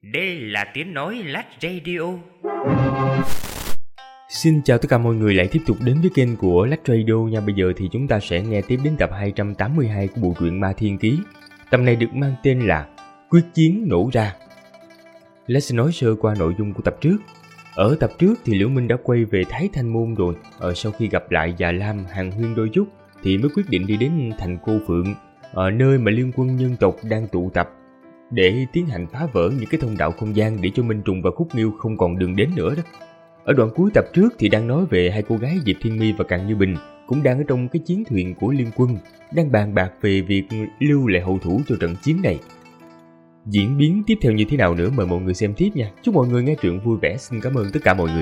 Đây là tiếng nói Lách Radio. Xin chào tất cả mọi người lại tiếp tục đến với kênh của Lách Radio nha. Bây giờ thì chúng ta sẽ nghe tiếp đến tập 282 của bộ truyện Ma Thiên Ký. Tập này được mang tên là Quyết Chiến Nổ Ra. Lách sẽ nói sơ qua nội dung của tập trước. Ở tập trước thì Liễu Minh đã quay về Thái Thanh Môn rồi. Sau khi gặp lại Già Lam hàn huyên đôi chút thì mới quyết định đi đến thành Cô Phượng, ở nơi mà liên quân nhân tộc đang tụ tập để tiến hành phá vỡ những cái thông đạo không gian để cho Minh Trùng và Khúc Nghiêu không còn đường đến nữa đó. Ở đoạn cuối tập trước thì đang nói về hai cô gái Diệp Thiên My và Càn Như Bình cũng đang ở trong cái chiến thuyền của liên quân, đang bàn bạc về việc lưu lại hậu thủ cho trận chiến này. Diễn biến tiếp theo như thế nào nữa mời mọi người xem tiếp nha. Chúc mọi người nghe truyện vui vẻ. Xin cảm ơn tất cả mọi người.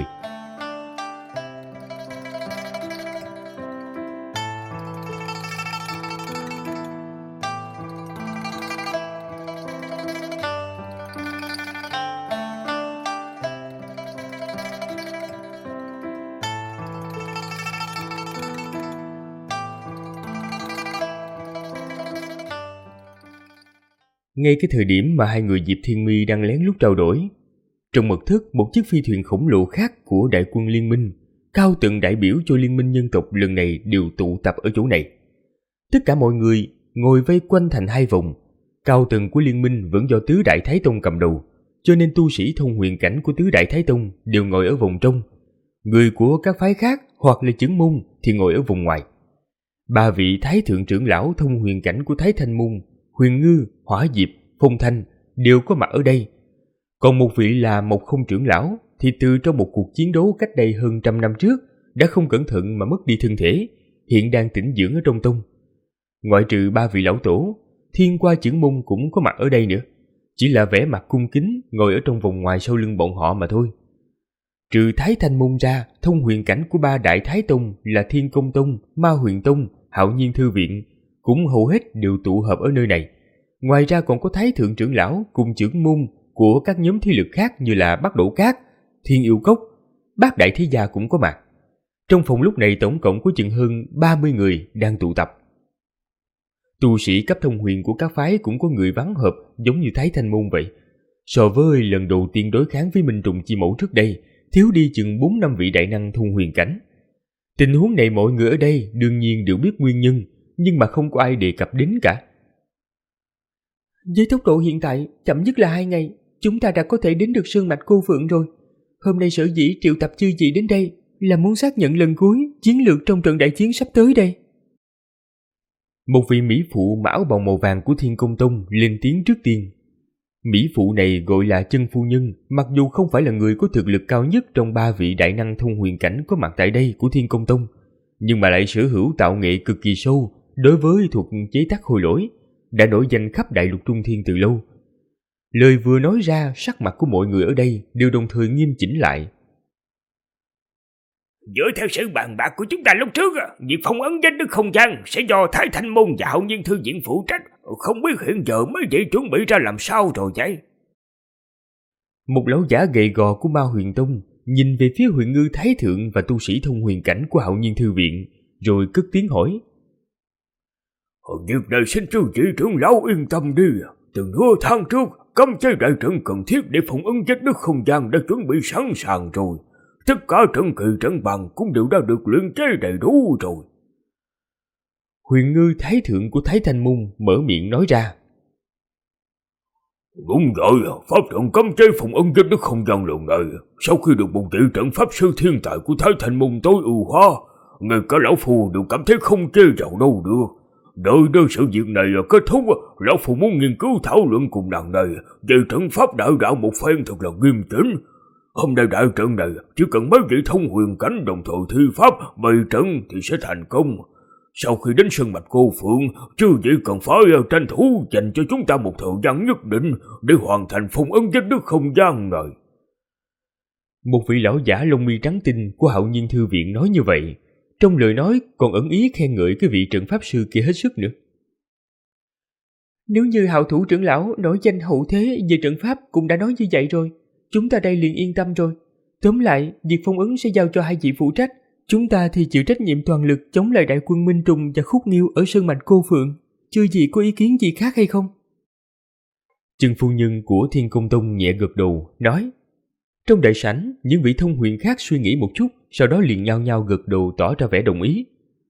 Ngay cái thời điểm mà hai người Diệp Thiên My đang lén lút trao đổi, trong mật thất một chiếc phi thuyền khổng lồ khác của đại quân liên minh, cao tầng đại biểu cho liên minh nhân tộc lần này đều tụ tập ở chỗ này. Tất cả mọi người ngồi vây quanh thành hai vòng. Cao tầng của liên minh vẫn do Tứ Đại Thái Tông cầm đầu, cho nên tu sĩ thông huyền cảnh của Tứ Đại Thái Tông đều ngồi ở vòng trong. Người của các phái khác hoặc là chứng môn thì ngồi ở vòng ngoài. Ba vị Thái Thượng trưởng lão thông huyền cảnh của Thái Thanh Môn, Huyền Ngư, Hỏa Diệp, Phong Thanh đều có mặt ở đây. Còn một vị là Mộc Không trưởng lão thì từ trong một cuộc chiến đấu cách đây hơn 100 năm trước đã không cẩn thận mà mất đi thân thể, hiện đang tĩnh dưỡng ở trong tông. Ngoại trừ ba vị lão tổ, Thiên Qua trưởng môn cũng có mặt ở đây nữa, chỉ là vẻ mặt cung kính ngồi ở trong vòng ngoài sau lưng bọn họ mà thôi. Trừ Thái Thanh Môn ra, thông huyền cảnh của ba đại Thái Tông là Thiên Công Tông, Ma Huyền Tông, Hạo Nhiên Thư Viện cũng hầu hết đều tụ hợp ở nơi này. Ngoài ra còn có Thái Thượng trưởng lão cùng trưởng môn của các nhóm thế lực khác như là Bắc Đổ Cát, Thiên Yêu Cốc, Bát Đại Thế Gia cũng có mặt. Trong phòng lúc này tổng cộng có chừng hơn 30 người đang tụ tập. Tu sĩ cấp thông huyền của các phái cũng có người vắng họp giống như Thái Thanh Môn vậy. So với lần đầu tiên đối kháng với Minh Trùng Chi Mẫu trước đây, thiếu đi chừng 4-5 vị đại năng thông huyền cảnh. Tình huống này mọi người ở đây đương nhiên đều biết nguyên nhân, nhưng mà không có ai đề cập đến cả. Với tốc độ hiện tại, chậm nhất là 2 ngày, chúng ta đã có thể đến được Sơn Mạch Cô Phượng rồi. Hôm nay sở dĩ triệu tập chư vị đến đây là muốn xác nhận lần cuối chiến lược trong trận đại chiến sắp tới đây. Một vị mỹ phụ mặc áo bào màu vàng của Thiên Công Tông lên tiếng trước tiên. Mỹ phụ này gọi là Chân Phu Nhân, mặc dù không phải là người có thực lực cao nhất trong ba vị đại năng thông huyền cảnh có mặt tại đây của Thiên Công Tông, nhưng mà lại sở hữu tạo nghệ cực kỳ sâu đối với thuật chế tác khôi lỗi, đã nổi danh khắp đại lục Trung Thiên từ lâu. Lời vừa nói ra, sắc mặt của mọi người ở đây đều đồng thời nghiêm chỉnh lại. Dựa theo sự bàn bạc của chúng ta lúc trước, việc phong ấn danh đức không gian sẽ do Thái Thanh Môn và Hạo Nhiên Thư Viện phụ trách. Không biết hiện giờ mấy vị chuẩn bị ra làm sao rồi vậy? Một lão giả gầy gò của Ma Huyền Tông nhìn về phía Huyền Ngư Thái Thượng và tu sĩ thông huyền cảnh của Hạo Nhiên Thư Viện, rồi cất tiếng hỏi. Việc này xin chư vị trưởng lão yên tâm đi. Từ nửa tháng trước, cấm chế đại trận cần thiết để phong ấn danh đức không gian đã chuẩn bị sẵn sàng rồi. Tất cả trận kỳ trận bàn cũng đều đã được luyện chế đầy đủ rồi. Huyền Ngư Thái Thượng của Thái Thanh Môn mở miệng nói ra. Đúng vậy, pháp trận cấm chế phong ấn danh đức không gian lần này, sau khi được một vị trận pháp sư thiên tài của Thái Thanh Môn tối ưu hóa, ngay cả lão phù đều cảm thấy không chê vào đâu được. Đợi đến sự việc này kết thúc, lão phù muốn nghiên cứu thảo luận cùng nàng này về trận pháp đại đạo một phen thật là nghiêm chỉnh. Hôm nay đại trận này chỉ cần mấy vị thông huyền cảnh đồng thời thi pháp bày trận thì sẽ thành công. Sau khi đến Sơn Mạch Cô Phượng, chư vị cần phải tranh thủ dành cho chúng ta một thời gian nhất định để hoàn thành phong ấn danh đức không gian này. Một vị lão giả lông mi trắng tinh của Hạo Nhiên Thư Viện nói như vậy, trong lời nói còn ẩn ý khen ngợi cái vị trận pháp sư kia hết sức nữa. Nếu như Hạo Thủ trưởng lão nổi danh hậu thế về trận pháp cũng đã nói như vậy rồi, chúng ta đây liền yên tâm rồi. Tóm lại, việc phong ấn sẽ giao cho hai vị phụ trách, chúng ta thì chịu trách nhiệm toàn lực chống lại đại quân Minh Trùng và Khúc Nghiêu ở Sơn Mạch Cô Phượng. Chưa gì có ý kiến gì khác hay không? Chân phu nhân của Thiên Công Tông nhẹ gật đầu, nói. Trong đại sảnh, những vị thông huyền khác suy nghĩ một chút, sau đó liền nhao nhao gật đầu tỏ ra vẻ đồng ý.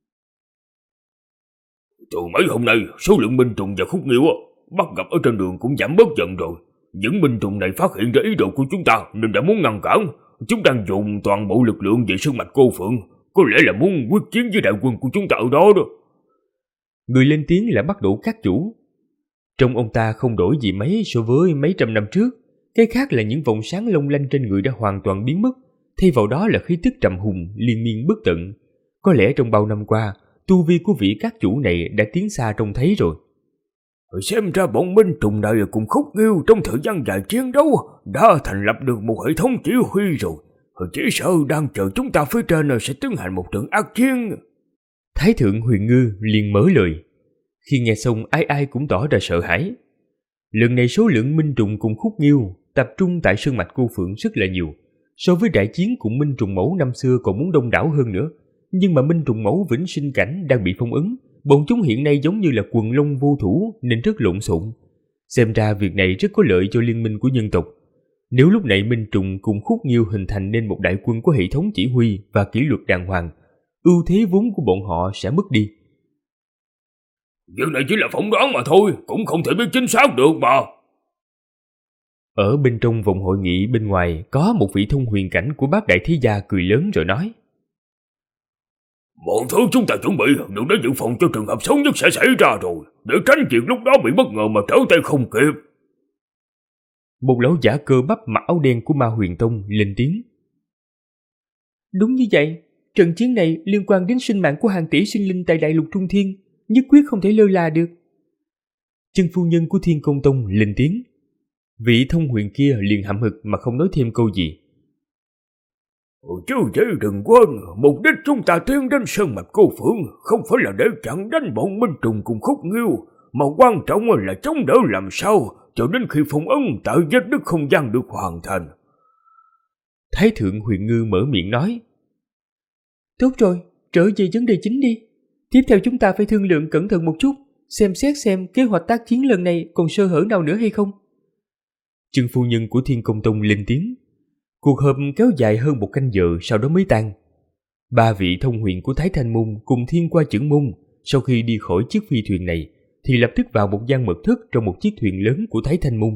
Từ mấy hôm nay, số lượng binh trùng và khúc nghiêu bắt gặp ở trên đường cũng giảm bớt dần rồi. Những binh trùng này phát hiện ra ý đồ của chúng ta nên đã muốn ngăn cản. Chúng đang dùng toàn bộ lực lượng về sơn mạch Cô Phượng, có lẽ là muốn quyết chiến với đại quân của chúng ta ở đó đó. Người lên tiếng là Bắc Đỗ Các Chủ. Trông ông ta không đổi gì mấy so với mấy trăm năm trước. Cái khác là những vòng sáng long lanh trên người đã hoàn toàn biến mất, thay vào đó là khí tức trầm hùng, liên miên bất tận. Có lẽ trong bao năm qua, tu vi của vị các chủ này đã tiến xa trông thấy rồi. Xem ra bọn binh trùng này cùng khúc nghiêu trong thời gian dài chiến đấu đã thành lập được một hệ thống chỉ huy rồi. Chỉ sợ đang chờ chúng ta phía trên sẽ tiến hành một trận ác chiến. Thái thượng Huyền Ngư liền mở lời. Khi nghe xong ai ai cũng tỏ ra sợ hãi. Lần này số lượng minh trùng cùng khúc nghiêu tập trung tại sơn mạch Cô Phượng rất là nhiều. So với đại chiến cùng minh trùng mẫu năm xưa còn muốn đông đảo hơn nữa. Nhưng mà minh trùng mẫu vĩnh sinh cảnh đang bị phong ấn. Bọn chúng hiện nay giống như là quần long vô thủ nên rất lộn xộn. Xem ra việc này rất có lợi cho liên minh của nhân tộc. Nếu lúc này minh trùng cùng khúc nghiêu hình thành nên một đại quân có hệ thống chỉ huy và kỷ luật đàng hoàng, ưu thế vốn của bọn họ sẽ mất đi. Việc này chỉ là phỏng đoán mà thôi, cũng không thể biết chính xác được mà. Ở bên trong vòng hội nghị bên ngoài có một vị thông huyền cảnh của bác đại thế gia cười lớn rồi nói. Mọi thứ chúng ta chuẩn bị đều đã dự phòng cho trường hợp xấu nhất sẽ xảy ra rồi, để tránh chuyện lúc đó bị bất ngờ mà trở tay không kịp. Một lão giả cơ bắp mặc áo đen của Ma Huyền Tông lên tiếng. Đúng như vậy, trận chiến này liên quan đến sinh mạng của hàng tỷ sinh linh tại Đại Lục Trung Thiên, nhất quyết không thể lơ là được. Chân phu nhân của Thiên Công Tông lên tiếng. Vị thông huyền kia liền hậm hực mà không nói thêm câu gì. Chứ chứ đừng quên, mục đích chúng ta tiến đến sơn mạch Cô Phượng không phải là để chặn đánh bọn minh trùng cùng khúc nghiêu, mà quan trọng là chống đỡ làm sao cho đến khi phong ấn tại vết nứt không gian được hoàn thành. Thái thượng Huyền Ngư mở miệng nói. Tốt rồi, trở về vấn đề chính đi. Tiếp theo chúng ta phải thương lượng cẩn thận một chút, xem xét xem kế hoạch tác chiến lần này còn sơ hở nào nữa hay không. Chân phu nhân của Thiên Công Tông lên tiếng. Cuộc họp kéo dài hơn một canh giờ sau đó mới tan. Ba vị thông huyền của Thái Thanh Môn cùng Thiên Qua Chưởng Môn sau khi đi khỏi chiếc phi thuyền này thì lập tức vào một gian mật thất trong một chiếc thuyền lớn của Thái Thanh Môn.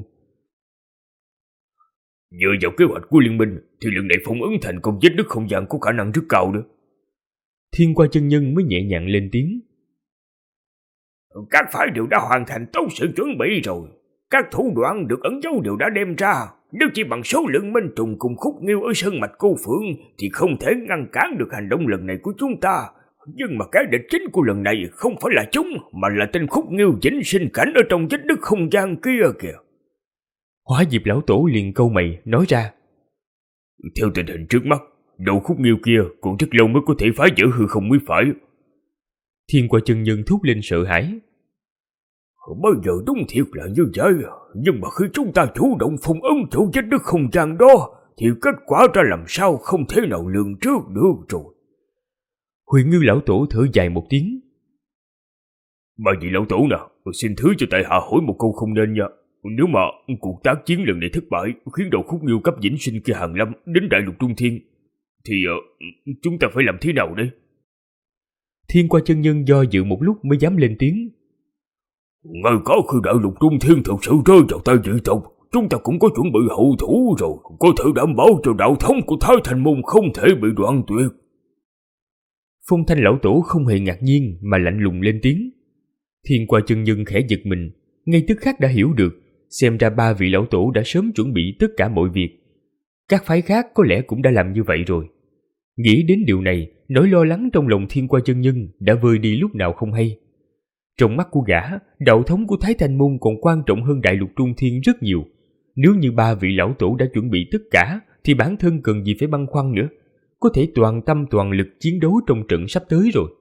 Dựa vào kế hoạch của liên minh thì lần này phong ấn thành công vết nứt không gian có khả năng rất cao nữa. Thiên Qua chân nhân mới nhẹ nhàng lên tiếng. Các phái đều đã hoàn thành tốt sự chuẩn bị rồi. Các thủ đoạn được ẩn dấu đều đã đem ra. Nếu chỉ bằng số lượng minh trùng cùng khúc nghiêu ở sơn mạch Cô Phượng thì không thể ngăn cản được hành động lần này của chúng ta. Nhưng mà cái địch chính của lần này không phải là chúng, mà là tên khúc nghiêu vĩnh sinh cảnh ở trong vết nứt không gian kia kìa. Hóa Diệp lão tổ liền câu mày nói ra. Theo tình hình trước mắt, đầu khúc nghiêu kia còn rất lâu mới có thể phá vỡ hư không mới phải. Thiên Qua chân nhân thốt lên sợ hãi. Bây giờ đúng thiệt là như vậy, nhưng mà khi chúng ta chủ động phong ấn chỗ vết nứt không gian đó thì kết quả ra làm sao không thể nào lường trước được rồi. Huyền Ngư lão tổ thở dài một tiếng. Bà vị lão tổ nào, xin thứ cho tại hạ hỏi một câu không nên nha. Nếu mà cuộc tác chiến lần này thất bại khiến đầu khúc nghiêu cấp vĩnh sinh kia hàng lâm đến Đại Lục Trung Thiên thì chúng ta phải làm thế nào đây? Thiên Qua chân nhân do dự một lúc mới dám lên tiếng. Ngay cả khi Đại Lục Trung Thiên thực sự rơi vào tay dị tộc, chúng ta cũng có chuẩn bị hậu thủ rồi, có thể đảm bảo cho đạo thống của Thái Thanh Môn không thể bị đoạn tuyệt. Phong Thanh lão tổ không hề ngạc nhiên mà lạnh lùng lên tiếng. Thiên Qua chân nhân khẽ giật mình, ngay tức khắc đã hiểu được, xem ra ba vị lão tổ đã sớm chuẩn bị tất cả mọi việc. Các phái khác có lẽ cũng đã làm như vậy rồi. Nghĩ đến điều này, nỗi lo lắng trong lòng Thiên Qua chân nhân đã vơi đi lúc nào không hay. Trong mắt của gã, đạo thống của Thái Thanh Môn còn quan trọng hơn Đại Lục Trung Thiên rất nhiều. Nếu như ba vị lão tổ đã chuẩn bị tất cả, thì bản thân cần gì phải băn khoăn nữa. Có thể toàn tâm toàn lực chiến đấu trong trận sắp tới rồi.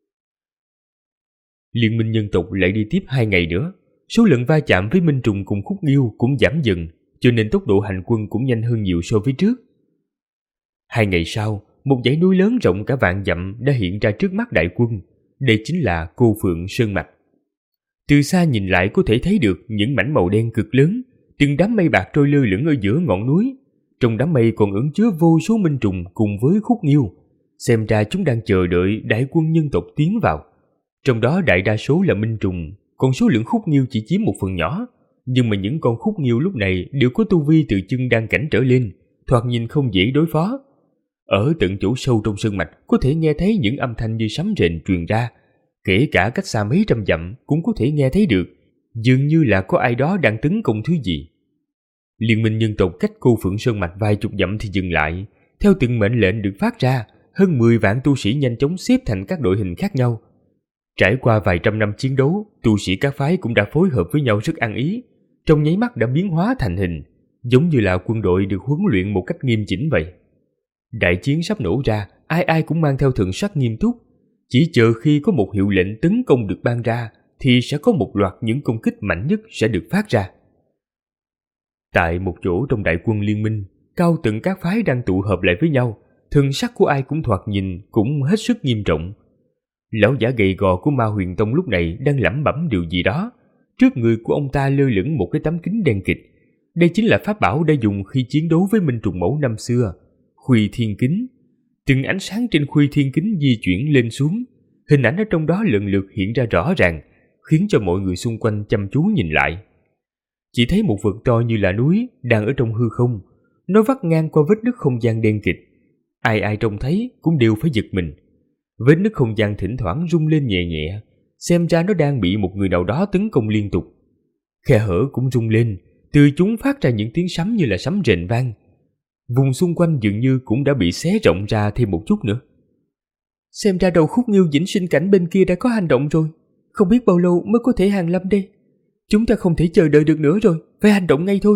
Liên minh nhân tộc lại đi tiếp 2 ngày nữa. Số lần va chạm với minh trùng cùng khúc nghiêu cũng giảm dần, cho nên tốc độ hành quân cũng nhanh hơn nhiều so với trước. 2 ngày sau, một dãy núi lớn rộng cả vạn dặm đã hiện ra trước mắt đại quân. Đây chính là Cô Phượng Sơn Mạch. Từ xa nhìn lại có thể thấy được những mảnh màu đen cực lớn, từng đám mây bạc trôi lơ lửng ở giữa ngọn núi. Trong đám mây còn ẩn chứa vô số minh trùng cùng với khúc nghiêu. Xem ra chúng đang chờ đợi đại quân nhân tộc tiến vào. Trong đó đại đa số là minh trùng, còn số lượng khúc nghiêu chỉ chiếm một phần nhỏ. Nhưng mà những con khúc nghiêu lúc này đều có tu vi từ chân đan cảnh trở lên, thoạt nhìn không dễ đối phó. Ở tận chỗ sâu trong sơn mạch có thể nghe thấy những âm thanh như sấm rền truyền ra, kể cả cách xa mấy trăm dặm cũng có thể nghe thấy được, dường như là có ai đó đang tấn công thứ gì. Liên minh nhân tộc cách Cô Phượng Sơn mạch vài chục dặm thì dừng lại. Theo từng mệnh lệnh được phát ra, hơn 10 vạn tu sĩ nhanh chóng xếp thành các đội hình khác nhau. Trải qua vài trăm năm chiến đấu, tu sĩ các phái cũng đã phối hợp với nhau rất ăn ý, trong nháy mắt đã biến hóa thành hình, giống như là quân đội được huấn luyện một cách nghiêm chỉnh vậy. Đại chiến sắp nổ ra, ai ai cũng mang theo thần sắc nghiêm túc, chỉ chờ khi có một hiệu lệnh tấn công được ban ra thì sẽ có một loạt những công kích mạnh nhất sẽ được phát ra. Tại một chỗ trong đại quân liên minh, cao tầng các phái đang tụ họp lại với nhau, thần sắc của ai cũng thoạt nhìn cũng hết sức nghiêm trọng. Lão giả gầy gò của Ma Huyền Tông lúc này đang lẩm bẩm điều gì đó. Trước người của ông ta lơ lửng một cái tấm kính đen kịt. Đây chính là pháp bảo đã dùng khi chiến đấu với Minh Trùng Mẫu năm xưa, Khuy Thiên Kính. Từng ánh sáng trên Khuy Thiên Kính di chuyển lên xuống, hình ảnh ở trong đó lần lượt hiện ra rõ ràng, khiến cho mọi người xung quanh chăm chú nhìn lại. Chỉ thấy một vật to như là núi đang ở trong hư không, nó vắt ngang qua vết nứt không gian đen kịt. Ai ai trông thấy cũng đều phải giật mình. Vết nứt không gian thỉnh thoảng rung lên nhẹ nhẹ, xem ra nó đang bị một người nào đó tấn công liên tục. Khe hở cũng rung lên, từ chúng phát ra những tiếng sấm như là sấm rền vang. Vùng xung quanh dường như cũng đã bị xé rộng ra thêm một chút nữa. Xem ra đầu khúc nghiêu vĩnh sinh cảnh bên kia đã có hành động rồi. Không biết bao lâu mới có thể hàng lâm đây. Chúng ta không thể chờ đợi được nữa rồi, phải hành động ngay thôi.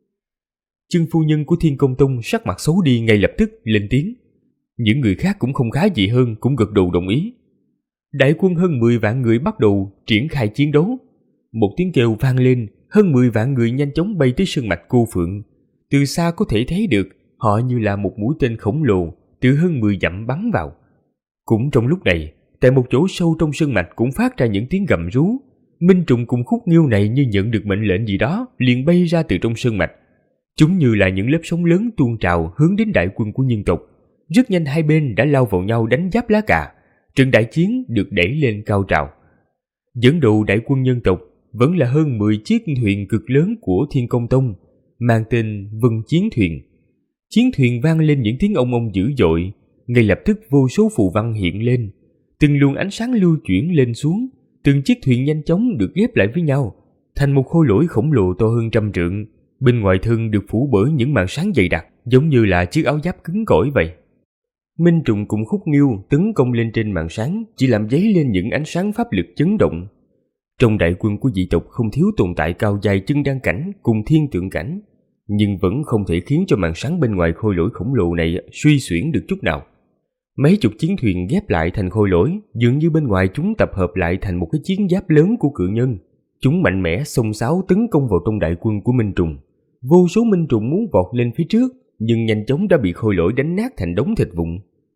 Chân phu nhân của Thiên Công Tông sắc mặt xấu đi ngay lập tức lên tiếng. Những người khác cũng không khá gì hơn cũng gật đầu đồng ý. Đại quân hơn 10 vạn người bắt đầu triển khai chiến đấu. Một tiếng kêu vang lên, hơn 10 vạn người nhanh chóng bay tới sơn mạch Cô Phượng. Từ xa có thể thấy được họ như là một mũi tên khổng lồ từ hơn 10 dặm bắn vào. Cũng trong lúc này, tại một chỗ sâu trong sơn mạch cũng phát ra những tiếng gầm rú. Minh trùng cùng khúc nghiêu này như nhận được mệnh lệnh gì đó liền bay ra từ trong sơn mạch. Chúng như là những lớp sóng lớn tuôn trào hướng đến đại quân của nhân tộc. Rất nhanh hai bên đã lao vào nhau đánh giáp lá cà. Trận đại chiến được đẩy lên cao trào. Dẫn đầu đại quân nhân tộc vẫn là hơn 10 chiếc thuyền cực lớn của Thiên Công Tông, mang tên Vân Chiến Thuyền. Chiến thuyền vang lên những tiếng ông dữ dội, ngay lập tức vô số phù văn hiện lên, từng luồng ánh sáng lưu chuyển lên xuống, từng chiếc thuyền nhanh chóng được ghép lại với nhau, thành một khôi lỗi khổng lồ to hơn 100 trượng, bên ngoài thân được phủ bởi những màn sáng dày đặc, giống như là chiếc áo giáp cứng cỏi vậy. Minh trùng cùng khúc nghiêu tấn công lên trên màn sáng, chỉ làm dấy lên những ánh sáng pháp lực chấn động. Trong đại quân của dị tộc không thiếu tồn tại cao dài chân đan cảnh cùng thiên tượng cảnh, nhưng vẫn không thể khiến cho màn sáng bên ngoài khôi lỗi khổng lồ này suy xuyển được chút nào. Mấy chục chiến thuyền ghép lại thành khôi lỗi, dường như bên ngoài chúng tập hợp lại thành một cái chiến giáp lớn của cự nhân. Chúng mạnh mẽ xông xáo tấn công vào trong đại quân của Minh trùng. Vô số Minh trùng muốn vọt lên phía trước, nhưng nhanh chóng đã bị khôi lỗi đánh nát thành đống thịt vụn.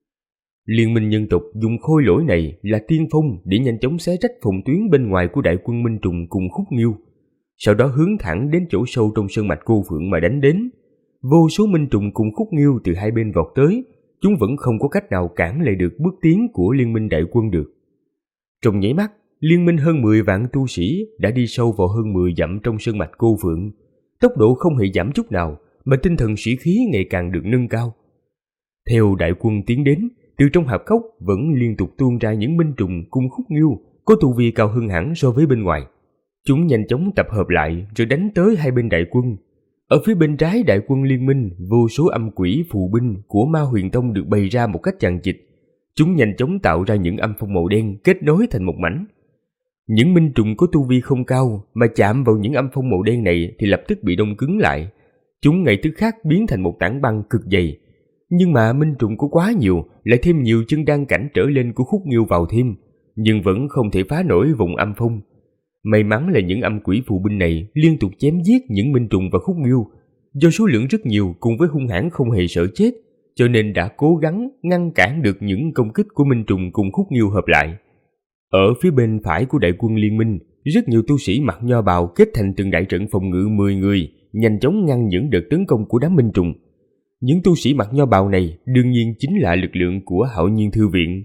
Liên minh nhân tộc dùng khôi lỗi này là tiên phong để nhanh chóng xé rách phòng tuyến bên ngoài của đại quân Minh trùng cùng khúc nghiêu, sau đó hướng thẳng đến chỗ sâu trong sơn mạch Cô Phượng mà đánh đến. Vô số Minh trùng cùng khúc nghiêu từ hai bên vọt tới, chúng vẫn không có cách nào cản lại được bước tiến của liên minh đại quân được. Trong nháy mắt, liên minh hơn 10 vạn tu sĩ đã đi sâu vào hơn 10 dặm trong sơn mạch Cô Phượng, tốc độ không hề giảm chút nào, mà tinh thần sĩ khí ngày càng được nâng cao. Theo đại quân tiến đến, từ trong hạp cốc vẫn liên tục tuôn ra những Minh trùng cùng khúc nghiêu có tu vi cao hơn hẳn so với bên ngoài. Chúng nhanh chóng tập hợp lại rồi đánh tới hai bên đại quân. Ở phía bên trái đại quân liên minh, vô số âm quỷ phù binh của Ma Huyền Tông được bày ra một cách chằng chịt. Chúng nhanh chóng tạo ra những âm phong màu đen kết nối thành một mảnh. Những Minh trùng có tu vi không cao mà chạm vào những âm phong màu đen này thì lập tức bị đông cứng lại. Chúng ngay tức khắc biến thành một tảng băng cực dày. Nhưng mà Minh trùng có quá nhiều, lại thêm nhiều chân đan cảnh trở lên của khúc nghiêu vào thêm, nhưng vẫn không thể phá nổi vùng âm phong. May mắn là những âm quỷ phù binh này liên tục chém giết những Minh trùng và khúc nghiêu. Do số lượng rất nhiều cùng với hung hãn không hề sợ chết, cho nên đã cố gắng ngăn cản được những công kích của Minh trùng cùng khúc nghiêu hợp lại. Ở phía bên phải của đại quân liên minh, rất nhiều tu sĩ mặc nho bào kết thành từng đại trận phòng ngự 10 người, nhanh chóng ngăn những đợt tấn công của đám binh trùng. Những tu sĩ mặc nho bào này đương nhiên chính là lực lượng của Hạo Nhiên Thư Viện.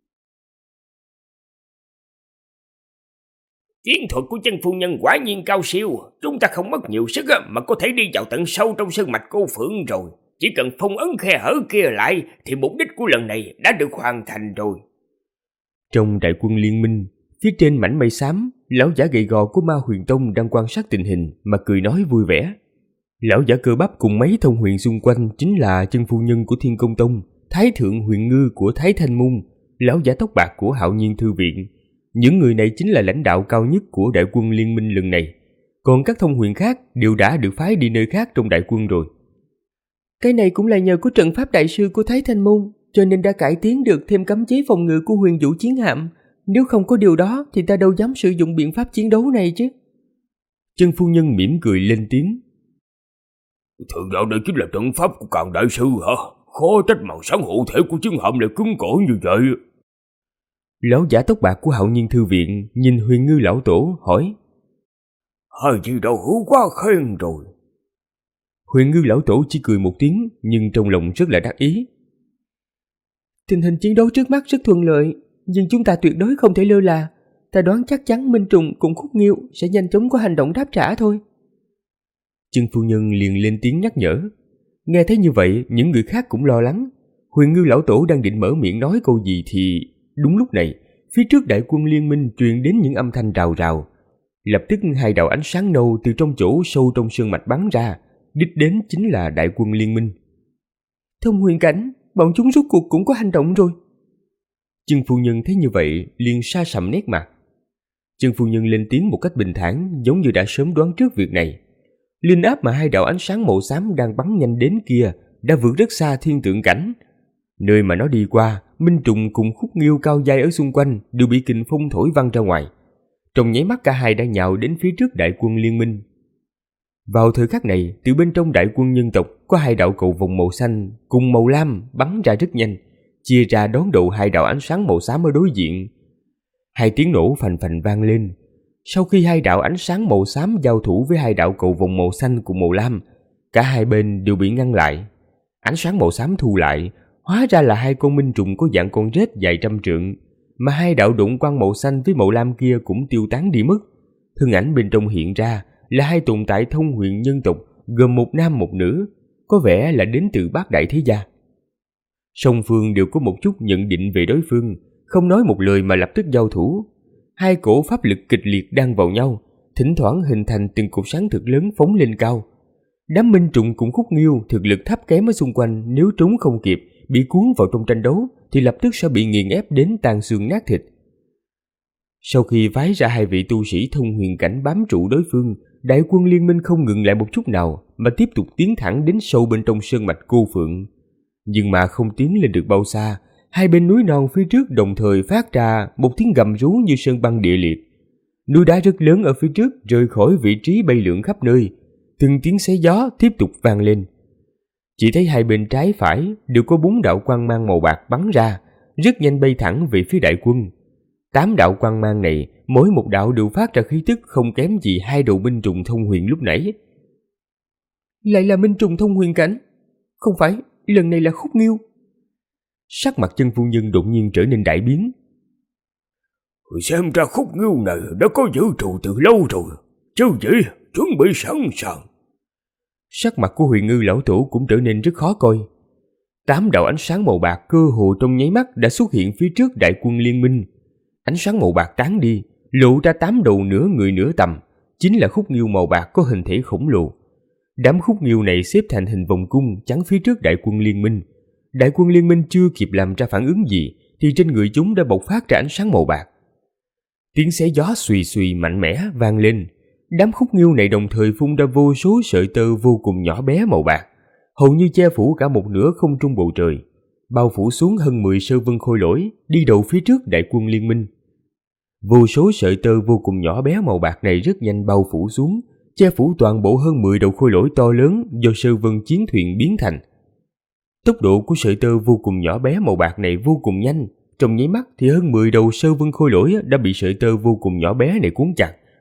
Chiến thuật của chân phu nhân quả nhiên cao siêu, chúng ta không mất nhiều sức mà có thể đi vào tận sâu trong sơn mạch Cô Phượng rồi. Chỉ cần phong ấn khe hở kia lại thì mục đích của lần này đã được hoàn thành rồi. Trong đại quân liên minh, phía trên mảnh mây xám, lão giả gầy gò của Ma Huyền Tông đang quan sát tình hình mà cười nói vui vẻ. Lão giả cơ bắp cùng mấy thông huyền xung quanh chính là chân phu nhân của Thiên Công Tông, Thái thượng huyền ngư của Thái Thanh Môn, lão giả tóc bạc của Hạo Nhiên Thư Viện. Những người này chính là lãnh đạo cao nhất của đại quân liên minh lần này. Còn các thông huyền khác đều đã được phái đi nơi khác trong đại quân rồi. Cái này cũng là nhờ có trận pháp đại sư của Thái Thanh Môn, cho nên đã cải tiến được thêm cấm chế phòng ngự của Huyền Vũ Chiến Hạm. Nếu không có điều đó thì ta đâu dám sử dụng biện pháp chiến đấu này chứ. Chân phu nhân mỉm cười lên tiếng. Thường đạo đây chính là trận pháp của Càn đại sư hả? Khó trách màu sáng hộ thể của chiến hạm lại cứng cỏi như vậy. Lão giả tóc bạc của Hạo Nhiên Thư Viện nhìn Huyền Ngư lão tổ hỏi. Hai vị đạo hữu quá khen rồi. Huyền Ngư lão tổ chỉ cười một tiếng nhưng trong lòng rất là đắc ý. Tình hình chiến đấu trước mắt rất thuận lợi, nhưng chúng ta tuyệt đối không thể lơ là. Ta đoán chắc chắn Minh Trùng cùng Khúc Nghiêu sẽ nhanh chóng có hành động đáp trả thôi. Chân phu nhân liền lên tiếng nhắc nhở. Nghe thấy như vậy, những người khác cũng lo lắng. Huyền Ngư lão tổ đang định mở miệng nói câu gì thì đúng lúc này, phía trước đại quân liên minh truyền đến những âm thanh rào rào. Lập tức hai đạo ánh sáng nâu từ trong chỗ sâu trong sơn mạch bắn ra, đích đến chính là đại quân liên minh. Thông huyền cảnh, bọn chúng rốt cuộc cũng có hành động rồi. Chân phu nhân thấy như vậy liền sa sầm nét mặt. Chân phu nhân lên tiếng một cách bình thản, giống như đã sớm đoán trước việc này. Linh áp mà hai đạo ánh sáng màu xám đang bắn nhanh đến kia đã vượt rất xa thiên tượng cảnh. Nơi mà nó đi qua, Minh Trùng cùng Khúc Nghiêu cao dai ở xung quanh đều bị kình phong thổi văng ra ngoài. Trong nháy mắt cả hai đã nhào đến phía trước đại quân liên minh. Vào thời khắc này, từ bên trong đại quân nhân tộc có hai đạo cầu vòng màu xanh cùng màu lam bắn ra rất nhanh, chia ra đón đầu hai đạo ánh sáng màu xám ở đối diện. Hai tiếng nổ phành phành vang lên. Sau khi hai đạo ánh sáng màu xám giao thủ với hai đạo cầu vòng màu xanh cùng màu lam, cả hai bên đều bị ngăn lại. Ánh sáng màu xám thu lại, hóa ra là hai con minh trùng có dạng con rết dài trăm trượng, mà hai đạo đụng quang màu xanh với màu lam kia cũng tiêu tán đi mất. Thân ảnh bên trong hiện ra là hai tồn tại thông huyền nhân tộc gồm một nam một nữ, có vẻ là đến từ bát đại thế gia. Song phương đều có một chút nhận định về đối phương, không nói một lời mà lập tức giao thủ. Hai cổ pháp lực kịch liệt đan vào nhau, thỉnh thoảng hình thành từng cột sáng thực lớn phóng lên cao. Đám minh trùng cùng Khúc Nghiêu thực lực thấp kém ở xung quanh, nếu trốn không kịp, bị cuốn vào trong tranh đấu thì lập tức sẽ bị nghiền ép đến tan xương nát thịt. Sau khi phái ra hai vị tu sĩ thông huyền cảnh bám trụ đối phương, đại quân liên minh không ngừng lại một chút nào mà tiếp tục tiến thẳng đến sâu bên trong sơn mạch Cô Phượng. Nhưng mà không tiến lên được bao xa, hai bên núi non phía trước đồng thời phát ra một tiếng gầm rú như sơn băng địa liệt. Núi đá rất lớn ở phía trước rời khỏi vị trí bay lượn khắp nơi, từng tiếng xé gió tiếp tục vang lên. Chỉ thấy hai bên trái phải đều có 4 đạo quang mang màu bạc bắn ra, rất nhanh bay thẳng về phía đại quân. 8 đạo quang mang này, mỗi một đạo đều phát ra khí tức không kém gì hai đầu minh trùng thông huyền lúc nãy. Lại là minh trùng thông huyền cảnh? Không phải, lần này là Khúc Nghiêu. Sắc mặt chân phu nhân đột nhiên trở nên đại biến. Xem ra Khúc Nghiêu này đã có dự trù từ lâu rồi, chứ gì chuẩn bị sẵn sàng. Sắc mặt của Huyền Ngư lão tổ cũng trở nên rất khó coi. 8 đạo ánh sáng màu bạc cơ hồ trong nháy mắt đã xuất hiện phía trước đại quân liên minh. Ánh sáng màu bạc tán đi, lộ ra 8 đầu nửa người nửa tầm, chính là Khúc Nghiêu màu bạc có hình thể khổng lồ. Đám Khúc Nghiêu này xếp thành hình vòng cung chắn phía trước đại quân liên minh. Đại quân liên minh chưa kịp làm ra phản ứng gì thì trên người chúng đã bộc phát ra ánh sáng màu bạc. Tiếng xé gió xùy xùy mạnh mẽ vang lên. Đám Khúc Nghiêu này đồng thời phun ra vô số sợi tơ vô cùng nhỏ bé màu bạc, hầu như che phủ cả một nửa không trung bầu trời, bao phủ xuống hơn 10 sơ vân khôi lỗi đi đầu phía trước đại quân liên minh. Vô số sợi tơ vô cùng nhỏ bé màu bạc này rất nhanh bao phủ xuống, che phủ toàn bộ hơn 10 đầu khôi lỗi to lớn do sơ vân chiến thuyền biến thành. Tốc độ của sợi tơ vô cùng nhỏ bé màu bạc này vô cùng nhanh, trong nháy mắt thì hơn 10 đầu sơ vân khôi lỗi đã bị sợi tơ vô cùng nhỏ bé này cuốn chặt,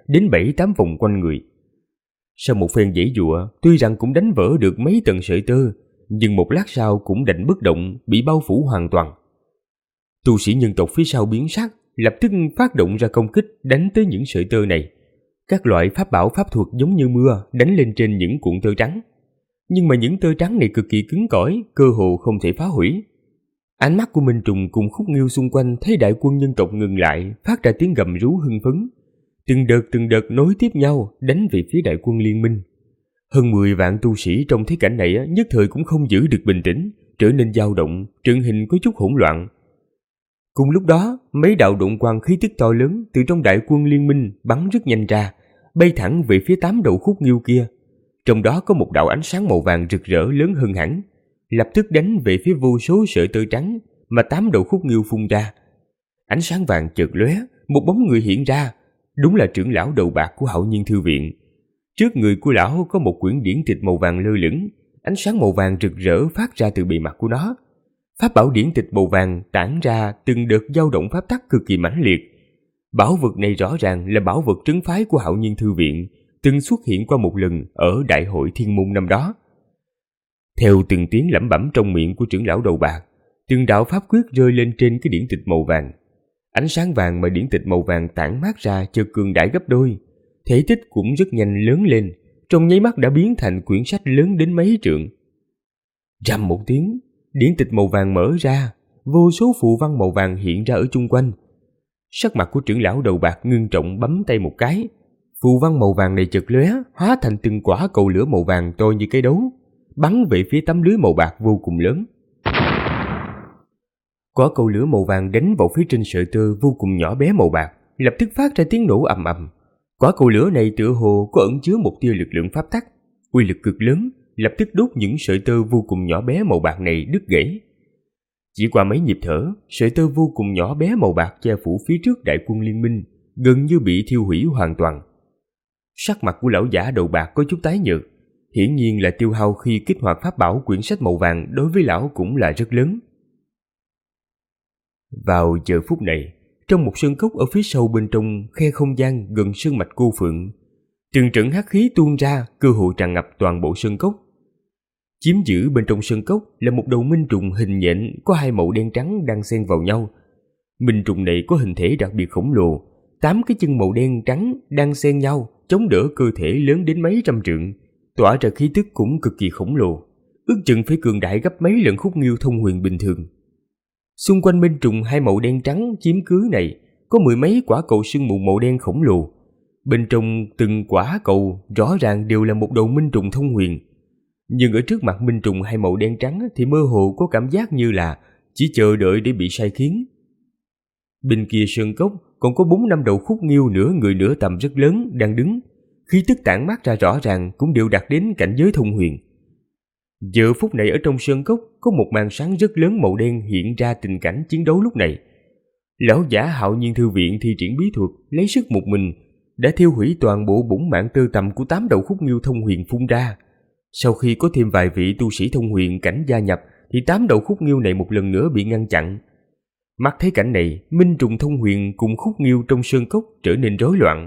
đến 7-8 vòng quanh người. Sau một phen giãy giụa, tuy rằng cũng đánh vỡ được mấy tầng sợi tơ, nhưng một lát sau cũng đành bất động, bị bao phủ hoàn toàn. Tu sĩ nhân tộc phía sau biến sắc, lập tức phát động ra công kích đánh tới những sợi tơ này. Các loại pháp bảo pháp thuật giống như mưa đánh lên trên những cuộn tơ trắng. Nhưng mà những tơ trắng này cực kỳ cứng cỏi, cơ hồ không thể phá hủy. Ánh mắt của Minh Trùng cùng Khúc Nghiêu xung quanh thấy đại quân nhân tộc ngừng lại, phát ra tiếng gầm rú hưng phấn. Từng đợt nối tiếp nhau đánh về phía đại quân liên minh. Hơn 10 vạn tu sĩ trong thế cảnh này nhất thời cũng không giữ được bình tĩnh, trở nên dao động, trận hình có chút hỗn loạn. Cùng lúc đó, mấy đạo độn quang khí tức to lớn từ trong đại quân liên minh bắn rất nhanh ra, bay thẳng về phía 8 đầu Khúc Nghiêu kia. Trong đó có một đạo ánh sáng màu vàng rực rỡ lớn hơn hẳn, lập tức đánh về phía vô số sợi tơ trắng mà 8 đầu Khúc Nghiêu phun ra. Ánh sáng vàng chợt lóe, một bóng người hiện ra, đúng là trưởng lão đầu bạc của Hạo Nhiên Thư Viện. Trước người của lão có một quyển điển tịch màu vàng lơ lửng, ánh sáng màu vàng rực rỡ phát ra từ bề mặt của nó. Pháp bảo điển tịch màu vàng tản ra từng đợt dao động pháp tắc cực kỳ mãnh liệt. Bảo vật này rõ ràng là bảo vật trấn phái của Hạo Nhiên Thư Viện, từng xuất hiện qua một lần ở Đại hội Thiên Môn năm đó. Theo từng tiếng lẩm bẩm trong miệng của trưởng lão đầu bạc, từng đạo pháp quyết rơi lên trên cái điển tịch màu vàng. Ánh sáng vàng mà điển tịch màu vàng tản mát ra chợt cường đại gấp đôi, thể tích cũng rất nhanh lớn lên, trong nháy mắt đã biến thành quyển sách lớn đến mấy trượng. Rầm một tiếng, điển tịch màu vàng mở ra, vô số phù văn màu vàng hiện ra ở chung quanh. Sắc mặt của trưởng lão đầu bạc ngưng trọng, bấm tay một cái. Phù văn màu vàng này chợt lóe, hóa thành từng quả cầu lửa màu vàng to như cái đấu, bắn về phía tấm lưới màu bạc vô cùng lớn. Quả cầu lửa màu vàng đánh vào phía trên sợi tơ vô cùng nhỏ bé màu bạc, lập tức phát ra tiếng nổ ầm ầm. Quả cầu lửa này tựa hồ có ẩn chứa một tia lực lượng pháp tắc, uy lực cực lớn, lập tức đốt những sợi tơ vô cùng nhỏ bé màu bạc này đứt gãy. Chỉ qua mấy nhịp thở, sợi tơ vô cùng nhỏ bé màu bạc che phủ phía trước đại quân liên minh gần như bị thiêu hủy hoàn toàn. Sắc mặt của lão giả đầu bạc có chút tái nhợt, hiển nhiên là tiêu hao khi kích hoạt pháp bảo quyển sách màu vàng đối với lão cũng là rất lớn. Vào giờ phút này, trong một sơn cốc ở phía sau bên trong khe không gian gần sơn mạch cô phượng, từng trận hắc khí tuôn ra, cơ hội tràn ngập toàn bộ sơn cốc. Chiếm giữ bên trong sơn cốc là một đầu minh trùng hình nhện có 2 màu đen trắng đang xen vào nhau. Minh trùng này có hình thể đặc biệt khổng lồ, 8 cái chân màu đen trắng đang xen nhau, chống đỡ cơ thể lớn đến mấy trăm trượng, tỏa ra khí tức cũng cực kỳ khổng lồ, ước chừng phải cường đại gấp mấy lần Khúc Nghiêu thông huyền bình thường. Xung quanh minh trùng 2 màu đen trắng chiếm cứ này có 10 mấy quả cầu sương mù màu đen khổng lồ. Bên trong từng quả cầu rõ ràng đều là một đầu minh trùng thông huyền, nhưng ở trước mặt minh trùng 2 màu đen trắng thì mơ hồ có cảm giác như là chỉ chờ đợi để bị sai khiến. Bên kia sơn cốc còn có 4-5 đầu Khúc Nghiêu nửa người nửa tầm rất lớn đang đứng, khí tức tản mát ra rõ ràng cũng đều đạt đến cảnh giới thông huyền. Giờ phút này ở trong sơn cốc có một màn sáng rất lớn màu đen hiện ra tình cảnh chiến đấu lúc này. Lão giả Hạo Nhiên Thư Viện thi triển bí thuật lấy sức một mình đã thiêu hủy toàn bộ bổn mạng tơ tầm của 8 đầu Khúc Nghiêu thông huyền phun ra. Sau khi có thêm vài vị tu sĩ thông huyền cảnh gia nhập thì 8 đầu Khúc Nghiêu này một lần nữa bị ngăn chặn. Mắt thấy cảnh này, minh trùng thông huyền cùng Khúc Nghiêu trong sơn cốc trở nên rối loạn.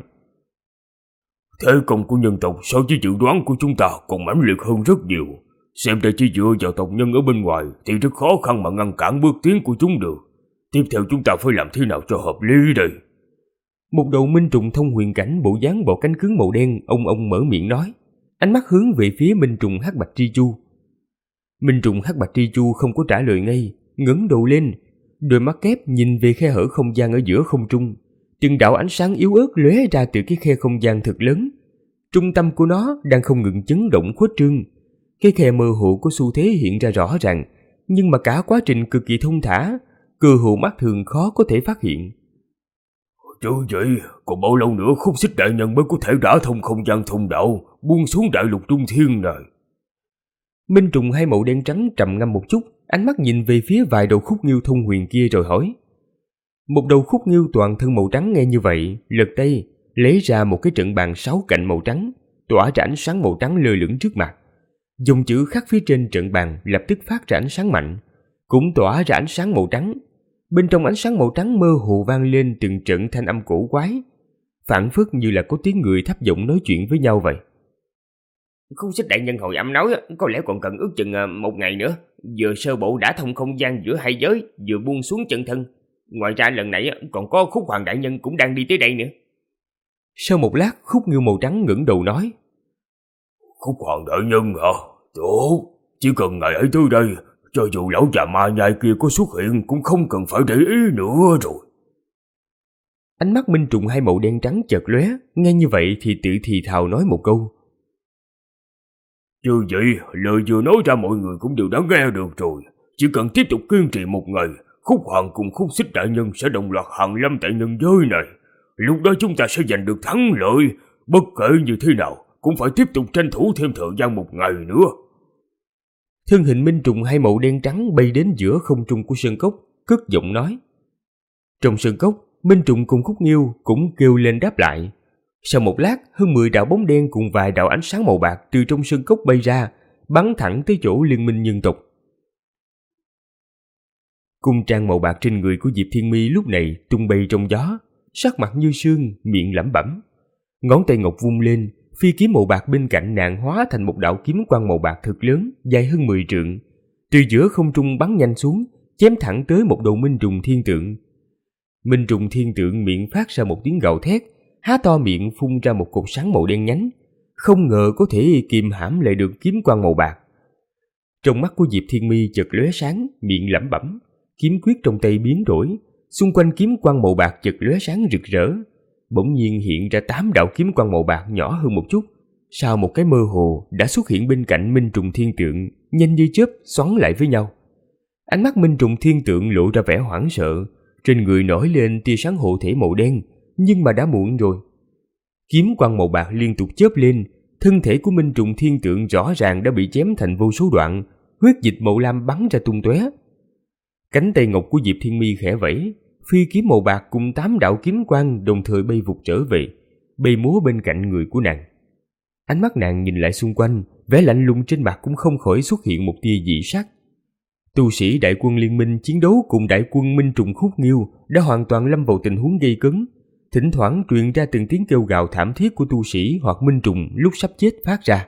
Thế công của nhân tộc so với dự đoán của chúng ta còn mãnh liệt hơn rất nhiều. Xem ra chỉ dựa vào tộc nhân ở bên ngoài thì rất khó khăn mà ngăn cản bước tiến của chúng được. Tiếp theo chúng ta phải làm thế nào cho hợp lý đây? Một đầu minh trùng thông huyền cảnh bộ dáng bộ cánh cứng màu đen ông mở miệng nói, ánh mắt hướng về phía minh trùng hắc bạch tri chu. Minh trùng hắc bạch tri chu không có trả lời ngay, ngẩng đầu lên, đôi mắt kép nhìn về khe hở không gian ở giữa không trung. Từng đạo ánh sáng yếu ớt lóe ra từ cái khe không gian thật lớn. Trung tâm của nó đang không ngừng chấn động khuếch trương. Cái khe mơ hồ có xu thế hiện ra rõ ràng, nhưng mà cả quá trình cực kỳ thông thả, cơ hồ mắt thường khó có thể phát hiện. Chứ vậy, còn bao lâu nữa Khúc Xích đại nhân mới có thể đả thông không gian thông đạo, buông xuống đại lục trung thiên này? Minh trùng 2 màu đen trắng trầm ngâm một chút, ánh mắt nhìn về phía vài đầu Khúc Nghiêu thông huyền kia rồi hỏi. Một đầu Khúc Nghiêu toàn thân màu trắng nghe như vậy, lật tay lấy ra một cái trận bàn 6 cạnh màu trắng, tỏa ra ánh sáng màu trắng lơ lửng trước mặt. Dòng chữ khắc phía trên trận bàn lập tức phát ra ánh sáng mạnh, cũng tỏa ra ánh sáng màu trắng. Bên trong ánh sáng màu trắng mơ hồ vang lên từng trận thanh âm cổ quái. phảng phất như là có tiếng người thấp giọng nói chuyện với nhau vậy. Khúc xích đại nhân hồi âm nói có lẽ còn cần ước chừng 1 ngày nữa. Vừa sơ bộ đã thông không gian giữa hai giới, vừa buông xuống chân thân. Ngoài ra lần này còn có Khúc Hoàng đại nhân cũng đang đi tới đây nữa. Sau một lát, Khúc Nghiêu màu trắng ngẩng đầu nói: Khúc Hoàng đại nhân hả? Tốt, chỉ cần ngài ấy tới đây, cho dù lão già ma nhai kia có xuất hiện cũng không cần phải để ý nữa rồi. Ánh mắt Minh Trùng hai màu đen trắng chợt lóe, nghe như vậy thì tự thì thào nói một câu: Như vậy, lời vừa nói ra mọi người cũng đều đã nghe được rồi. Chỉ cần tiếp tục kiên trì 1 ngày, Khúc Hoàng cùng Khúc Xích đại nhân sẽ đồng loạt hàng lâm tại nhân giới này. Lúc đó chúng ta sẽ giành được thắng lợi. Bất kể như thế nào, cũng phải tiếp tục tranh thủ thêm thời gian 1 ngày nữa. Thân hình Minh Trùng hai màu đen trắng bay đến giữa không trung của sơn cốc, cất giọng nói. Trong sơn cốc, Minh Trùng cùng Khúc Nghiêu cũng kêu lên đáp lại. Sau một lát, hơn 10 đạo bóng đen cùng vài đạo ánh sáng màu bạc từ trong sơn cốc bay ra, bắn thẳng tới chỗ liên minh nhân tộc. Cung trang màu bạc trên người của Diệp Thiên Mi lúc này tung bay trong gió, sắc mặt như sương, miệng lẩm bẩm. Ngón tay ngọc vung lên, phi kiếm màu bạc bên cạnh nàng hóa thành một đạo kiếm quang màu bạc thật lớn, dài hơn 10 trượng, từ giữa không trung bắn nhanh xuống, chém thẳng tới một đầu Minh Trùng Thiên Tượng. Minh Trùng Thiên Tượng miệng phát ra một tiếng gào thét, há to miệng phun ra một cột sáng màu đen nhánh, không ngờ có thể kìm hãm lại được kiếm quang màu bạc. Trong mắt của Diệp Thiên Mi chợt lóe sáng, miệng lẩm bẩm, kiếm quyết trong tay biến đổi, xung quanh kiếm quang màu bạc chợt lóe sáng rực rỡ. Bỗng nhiên hiện ra 8 đạo kiếm quang màu bạc nhỏ hơn một chút, sau một cái mơ hồ đã xuất hiện bên cạnh Minh Trùng Thiên Tượng, nhanh như chớp xoắn lại với nhau. Ánh mắt Minh Trùng Thiên Tượng lộ ra vẻ hoảng sợ, trên người nổi lên tia sáng hộ thể màu đen, nhưng mà đã muộn rồi. Kiếm quang màu bạc liên tục chớp lên, thân thể của Minh Trùng Thiên Tượng rõ ràng đã bị chém thành vô số đoạn, huyết dịch màu lam bắn ra tung tóe. Cánh tay ngọc của Diệp Thiên Mi khẽ vẫy, phi kiếm màu bạc cùng 8 đạo kiếm quang đồng thời bay vụt trở về, bay múa bên cạnh người của nàng. Ánh mắt nàng nhìn lại xung quanh, vẻ lạnh lùng trên mặt cũng không khỏi xuất hiện một tia dị sắc. Tu sĩ đại quân liên minh chiến đấu cùng đại quân Minh Trùng Khúc Nghiêu đã hoàn toàn lâm vào tình huống gây cấn, thỉnh thoảng truyền ra từng tiếng kêu gào thảm thiết của tu sĩ hoặc Minh Trùng lúc sắp chết phát ra.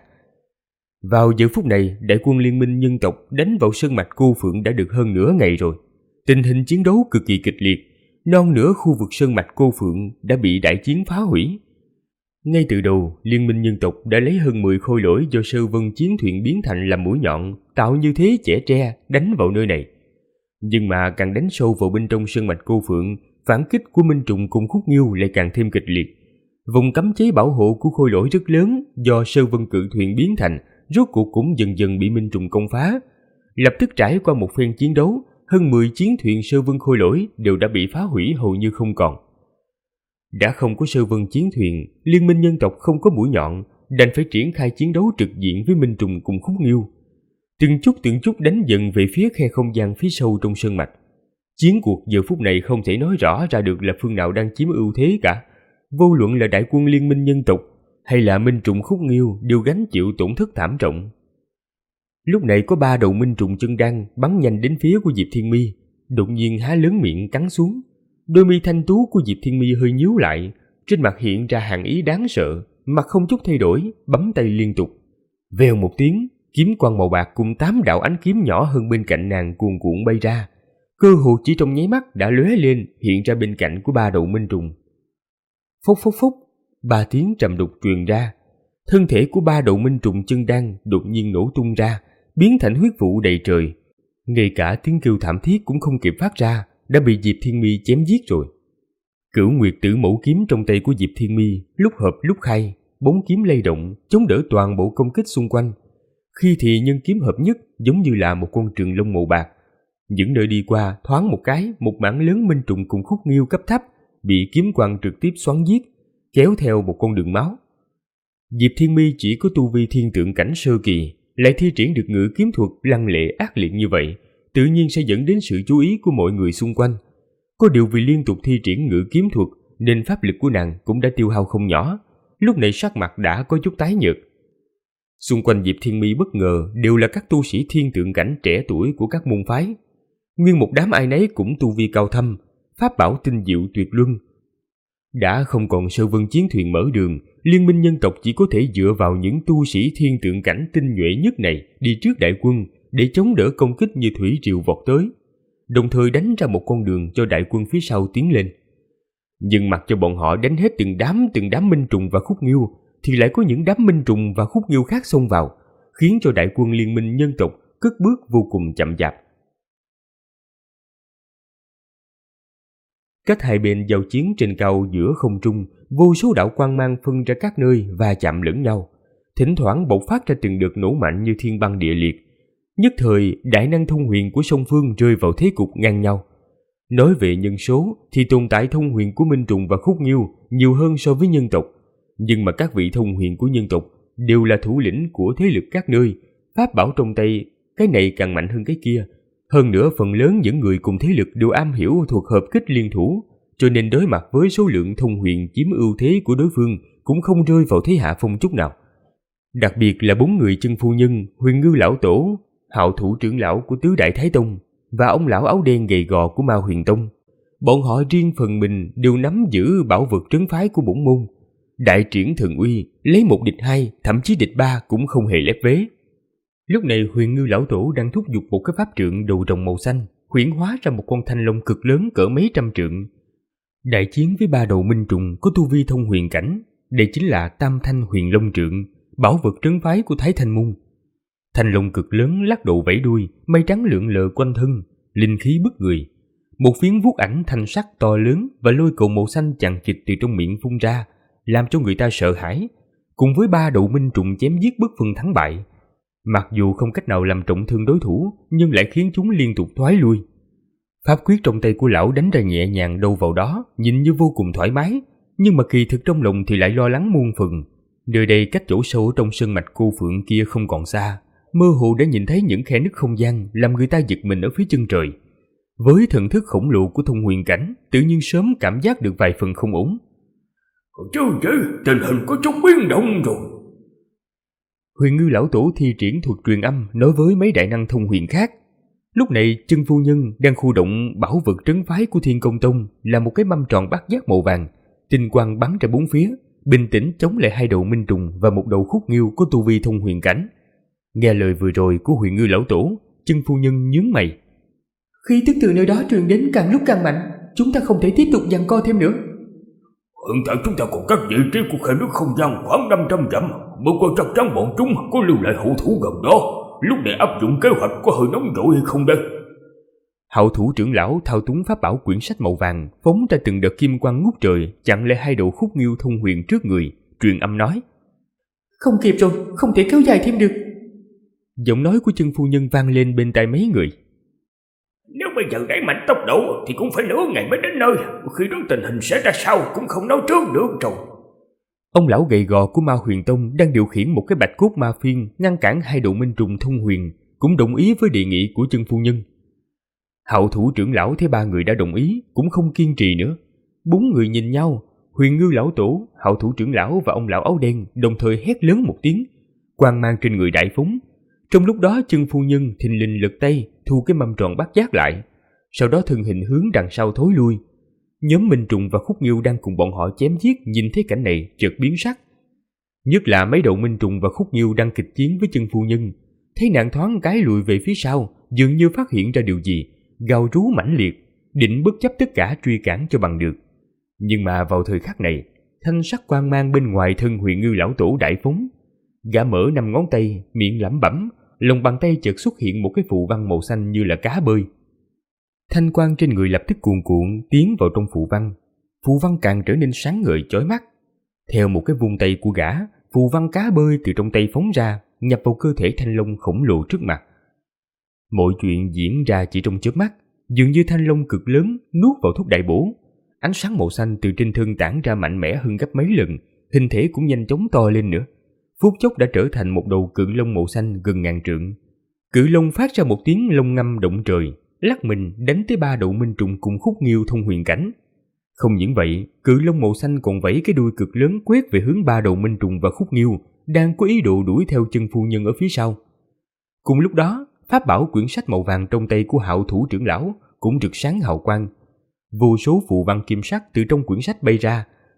Vào giờ phút này, đại quân liên minh nhân tộc đánh vào sơn mạch Cô Phượng đã được hơn nửa ngày rồi. Tình hình chiến đấu cực kỳ kịch liệt, non nửa khu vực sơn mạch Cô Phượng đã bị đại chiến phá hủy. Ngay từ đầu, liên minh nhân tộc đã lấy hơn 10 khôi lỗi do Sơ Vân chiến thuyền biến thành làm mũi nhọn, tạo như thế chẻ tre đánh vào nơi này. Nhưng mà càng đánh sâu vào bên trong sơn mạch Cô Phượng, phản kích của Minh Trùng cùng Khúc Nghiêu lại càng thêm kịch liệt. Vùng cấm chế bảo hộ của khôi lỗi rất lớn do Sơ Vân cự thuyền biến thành, rốt cuộc cũng dần dần bị Minh Trùng công phá. Lập tức trải qua một phen chiến đấu, hơn 10 chiến thuyền Sơ Vân khôi lỗi đều đã bị phá hủy hầu như không còn. Đã không có Sơ Vân chiến thuyền, liên minh nhân tộc không có mũi nhọn, đành phải triển khai chiến đấu trực diện với Minh Trùng cùng Khúc Nghiêu. Từng chút đánh dần về phía khe không gian phía sâu trong sơn mạch. Chiến cuộc giờ phút này không thể nói rõ ra được là phương nào đang chiếm ưu thế cả. Vô luận là đại quân liên minh nhân tộc hay là Minh Trùng Khúc Nghiêu đều gánh chịu tổn thất thảm trọng. Lúc này có 3 đầu Minh Trùng chân đăng bắn nhanh đến phía của Diệp Thiên Mi, đột nhiên há lớn miệng cắn xuống. Đôi mi thanh tú của Diệp Thiên Mi hơi nhíu lại, trên mặt hiện ra hàn ý đáng sợ, mặt không chút thay đổi, bấm tay liên tục. Vèo một tiếng, kiếm quang màu bạc cùng 8 đạo ánh kiếm nhỏ hơn bên cạnh nàng cuồn cuộn bay ra, cơ hồ chỉ trong nháy mắt đã lóe lên hiện ra bên cạnh của 3 đầu Minh Trùng. Phốc phốc phốc, 3 tiếng trầm đục truyền ra, thân thể của 3 đầu Minh Trùng chân đăng đột nhiên nổ tung ra, biến thành huyết vụ đầy trời. Ngay cả tiếng kêu thảm thiết cũng không kịp phát ra, đã bị Diệp Thiên Mi chém giết rồi. Cửu Nguyệt Tử Mẫu kiếm trong tay của Diệp Thiên Mi lúc hợp lúc khai, 4 kiếm lay động chống đỡ toàn bộ công kích xung quanh. Khi thì nhân kiếm hợp nhất giống như là một con trường long màu bạc. Những nơi đi qua thoáng một cái, một mảng lớn Minh Trùng cùng Khúc Nghiêu cấp thấp bị kiếm quang trực tiếp xoắn giết, kéo theo một con đường máu. Diệp Thiên Mi chỉ có tu vi thiên tượng cảnh sơ kỳ, lại thi triển được ngự kiếm thuật lăng lệ ác liệt như vậy, tự nhiên sẽ dẫn đến sự chú ý của mọi người xung quanh. Có điều vì liên tục thi triển ngự kiếm thuật nên pháp lực của nàng cũng đã tiêu hao không nhỏ, lúc này sắc mặt đã có chút tái nhợt. Xung quanh Diệp Thiên Mi bất ngờ đều là các tu sĩ thiên tượng cảnh trẻ tuổi của các môn phái. Nguyên một đám ai nấy cũng tu vi cao thâm, pháp bảo tinh diệu tuyệt luân. Đã không còn Sơ Vân chiến thuyền mở đường, Liên minh nhân tộc chỉ có thể dựa vào những tu sĩ thiên tượng cảnh tinh nhuệ nhất này đi trước đại quân để chống đỡ công kích như thủy triều vọt tới, đồng thời đánh ra một con đường cho đại quân phía sau tiến lên. Nhưng mặc cho bọn họ đánh hết từng đám minh trùng và khúc nghiêu, thì lại có những đám minh trùng và khúc nghiêu khác xông vào, khiến cho đại quân liên minh nhân tộc cất bước vô cùng chậm chạp. Cách hai bên giao chiến trên cao giữa không trung, vô số đạo quang mang phân ra các nơi và chạm lẫn nhau, thỉnh thoảng bộc phát ra từng đợt nổ mạnh như thiên băng địa liệt. Nhất thời, đại năng thông huyền của song phương rơi vào thế cục ngang nhau. Nói về nhân số thì tồn tại thông huyền của minh trùng và khúc nghiêu nhiều hơn so với nhân tộc, nhưng mà các vị thông huyền của nhân tộc đều là thủ lĩnh của thế lực các nơi, pháp bảo trong tay cái này càng mạnh hơn cái kia. Hơn nữa, phần lớn những người cùng thế lực đều am hiểu thuộc hợp kích liên thủ, cho nên đối mặt với số lượng thông huyền chiếm ưu thế của đối phương cũng không rơi vào thế hạ phong chút nào. Đặc biệt là 4 người chân phu nhân, Huyền Ngư lão tổ, Hạo thủ trưởng lão của Tứ Đại Thái Tông và ông lão áo đen gầy gò của Ma Huyền Tông. Bọn họ riêng phần mình đều nắm giữ bảo vật trấn phái của bổn môn, đại triển thần uy, lấy một địch hai, thậm chí địch ba cũng không hề lép vế. Lúc này Huyền Ngư lão tổ đang thúc giục một cái pháp trượng đầu rồng màu xanh, huyễn hóa ra một con thanh long cực lớn cỡ mấy trăm trượng. Đại chiến với 3 đầu minh trùng có tu vi thông huyền cảnh, đây chính là Tam Thanh Huyền Long Trượng, bảo vật trấn phái của Thái Thanh môn. Thanh long cực lớn lắc đầu vẫy đuôi, mây trắng lượn lờ quanh thân, linh khí bức người. Một phiến vuốt ảnh thanh sắc to lớn và lôi cầu màu xanh chằng chịt từ trong miệng phun ra, làm cho người ta sợ hãi. Cùng với 3 đầu minh trùng chém giết bất phân thắng bại, mặc dù không cách nào làm trọng thương đối thủ, nhưng lại khiến chúng liên tục thoái lui. Pháp quyết trong tay của lão đánh ra nhẹ nhàng đâu vào đó, nhìn như vô cùng thoải mái, nhưng mà kỳ thực trong lòng thì lại lo lắng muôn phần. Nơi đây cách chỗ sâu trong sơn mạch cô phượng kia không còn xa, mơ hồ đã nhìn thấy những khe nứt không gian làm người ta giật mình ở phía chân trời. Với thần thức khổng lồ của thông huyền cảnh, tự nhiên sớm cảm giác được vài phần không ổn. Chứ tình hình có chút biến động rồi. Huyền Ngư lão tổ thi triển thuật truyền âm nói với mấy đại năng thông huyền khác. Lúc này chân phu nhân đang khu động bảo vật trấn phái của Thiên Công Tông là một cái mâm tròn bát giác màu vàng, tinh quang bắn ra bốn phía, bình tĩnh chống lại 2 đầu minh trùng và 1 đầu khúc nghiêu có tu vi thông huyền cảnh. Nghe lời vừa rồi của Huyền Ngư lão tổ, chân phu nhân nhướng mày. Khí tức từ nơi đó truyền đến càng lúc càng mạnh, chúng ta không thể tiếp tục giằng co thêm nữa. Hiện tại chúng ta còn cách vị trí của khe nước không gian khoảng 500 dặm, mới có chắc chắn bọn chúng có lưu lại hậu thủ gần đó. Lúc này áp dụng kế hoạch có hơi nóng vội hay không đây? Hậu thủ trưởng lão thao túng pháp bảo quyển sách màu vàng, phóng ra từng đợt kim quang ngút trời, chặn lại 2 đầu khúc nghiêu thông huyền trước người, truyền âm nói. Không kịp rồi, không thể kéo dài thêm được. Giọng nói của chân phu nhân vang lên bên tai mấy người. Nếu bây giờ đẩy mạnh tốc độ thì cũng phải nửa ngày mới đến nơi, khi đó tình hình sẽ ra sao cũng không nói trước được rồi. Ông lão gầy gò của Ma Huyền Tông đang điều khiển một cái bạch cốt ma phiên ngăn cản 2 đầu minh trùng thông huyền, cũng đồng ý với đề nghị của chân phu nhân. Hậu thủ trưởng lão thấy 3 người đã đồng ý, cũng không kiên trì nữa. 4 người nhìn nhau, Huyền Ngư lão tổ, hậu thủ trưởng lão và ông lão áo đen đồng thời hét lớn một tiếng, quang mang trên người đại phóng. Trong lúc đó chân phu nhân thình lình lật tay thu cái mâm tròn bát giác lại, sau đó thân hình hướng đằng sau thối lui. Nhóm minh trùng và khúc nghiêu đang cùng bọn họ chém giết nhìn thấy cảnh này chợt biến sắc. Nhất là mấy đầu minh trùng và khúc nghiêu đang kịch chiến với chân phu nhân, thấy nàng thoáng cái lùi về phía sau, dường như phát hiện ra điều gì, gào rú mãnh liệt, định bất chấp tất cả truy cản cho bằng được. Nhưng mà vào thời khắc này, thanh sắc quang mang bên ngoài thân Huyền Ngư lão tổ đại phóng. Gã mở 5 ngón tay, miệng lẩm bẩm, lòng bàn tay chợt xuất hiện một cái phù văn màu xanh như là cá bơi. Thanh quang trên người lập tức cuồn cuộn tiến vào trong phù văn. Phù văn càng trở nên sáng ngời chói mắt. Theo một cái vung tay của gã, phù văn cá bơi từ trong tay phóng ra, nhập vào cơ thể thanh long khổng lồ trước mặt. Mọi chuyện diễn ra chỉ trong chớp mắt, dường như thanh long cực lớn nuốt vào thuốc đại bổ. Ánh sáng màu xanh từ trên thân tản ra mạnh mẽ hơn gấp mấy lần, hình thể cũng nhanh chóng to lên nữa. Phút chốc đã trở thành một đầu cự long màu xanh gần ngàn trượng. Cự long phát ra một tiếng long ngâm động trời, lắc mình đánh tới 3 đầu minh trùng cùng khúc nghiêu thông huyền cảnh. Không những vậy, cự long màu xanh còn vẫy cái đuôi cực lớn quét về hướng 3 đầu minh trùng và khúc nghiêu đang có ý đồ đuổi theo chân phu nhân ở phía sau. Cùng lúc đó, pháp bảo quyển sách màu vàng trong tay của hạo thủ trưởng lão cũng rực sáng hào quang. Vô số phù văn kim sắc từ trong quyển sách bay ra,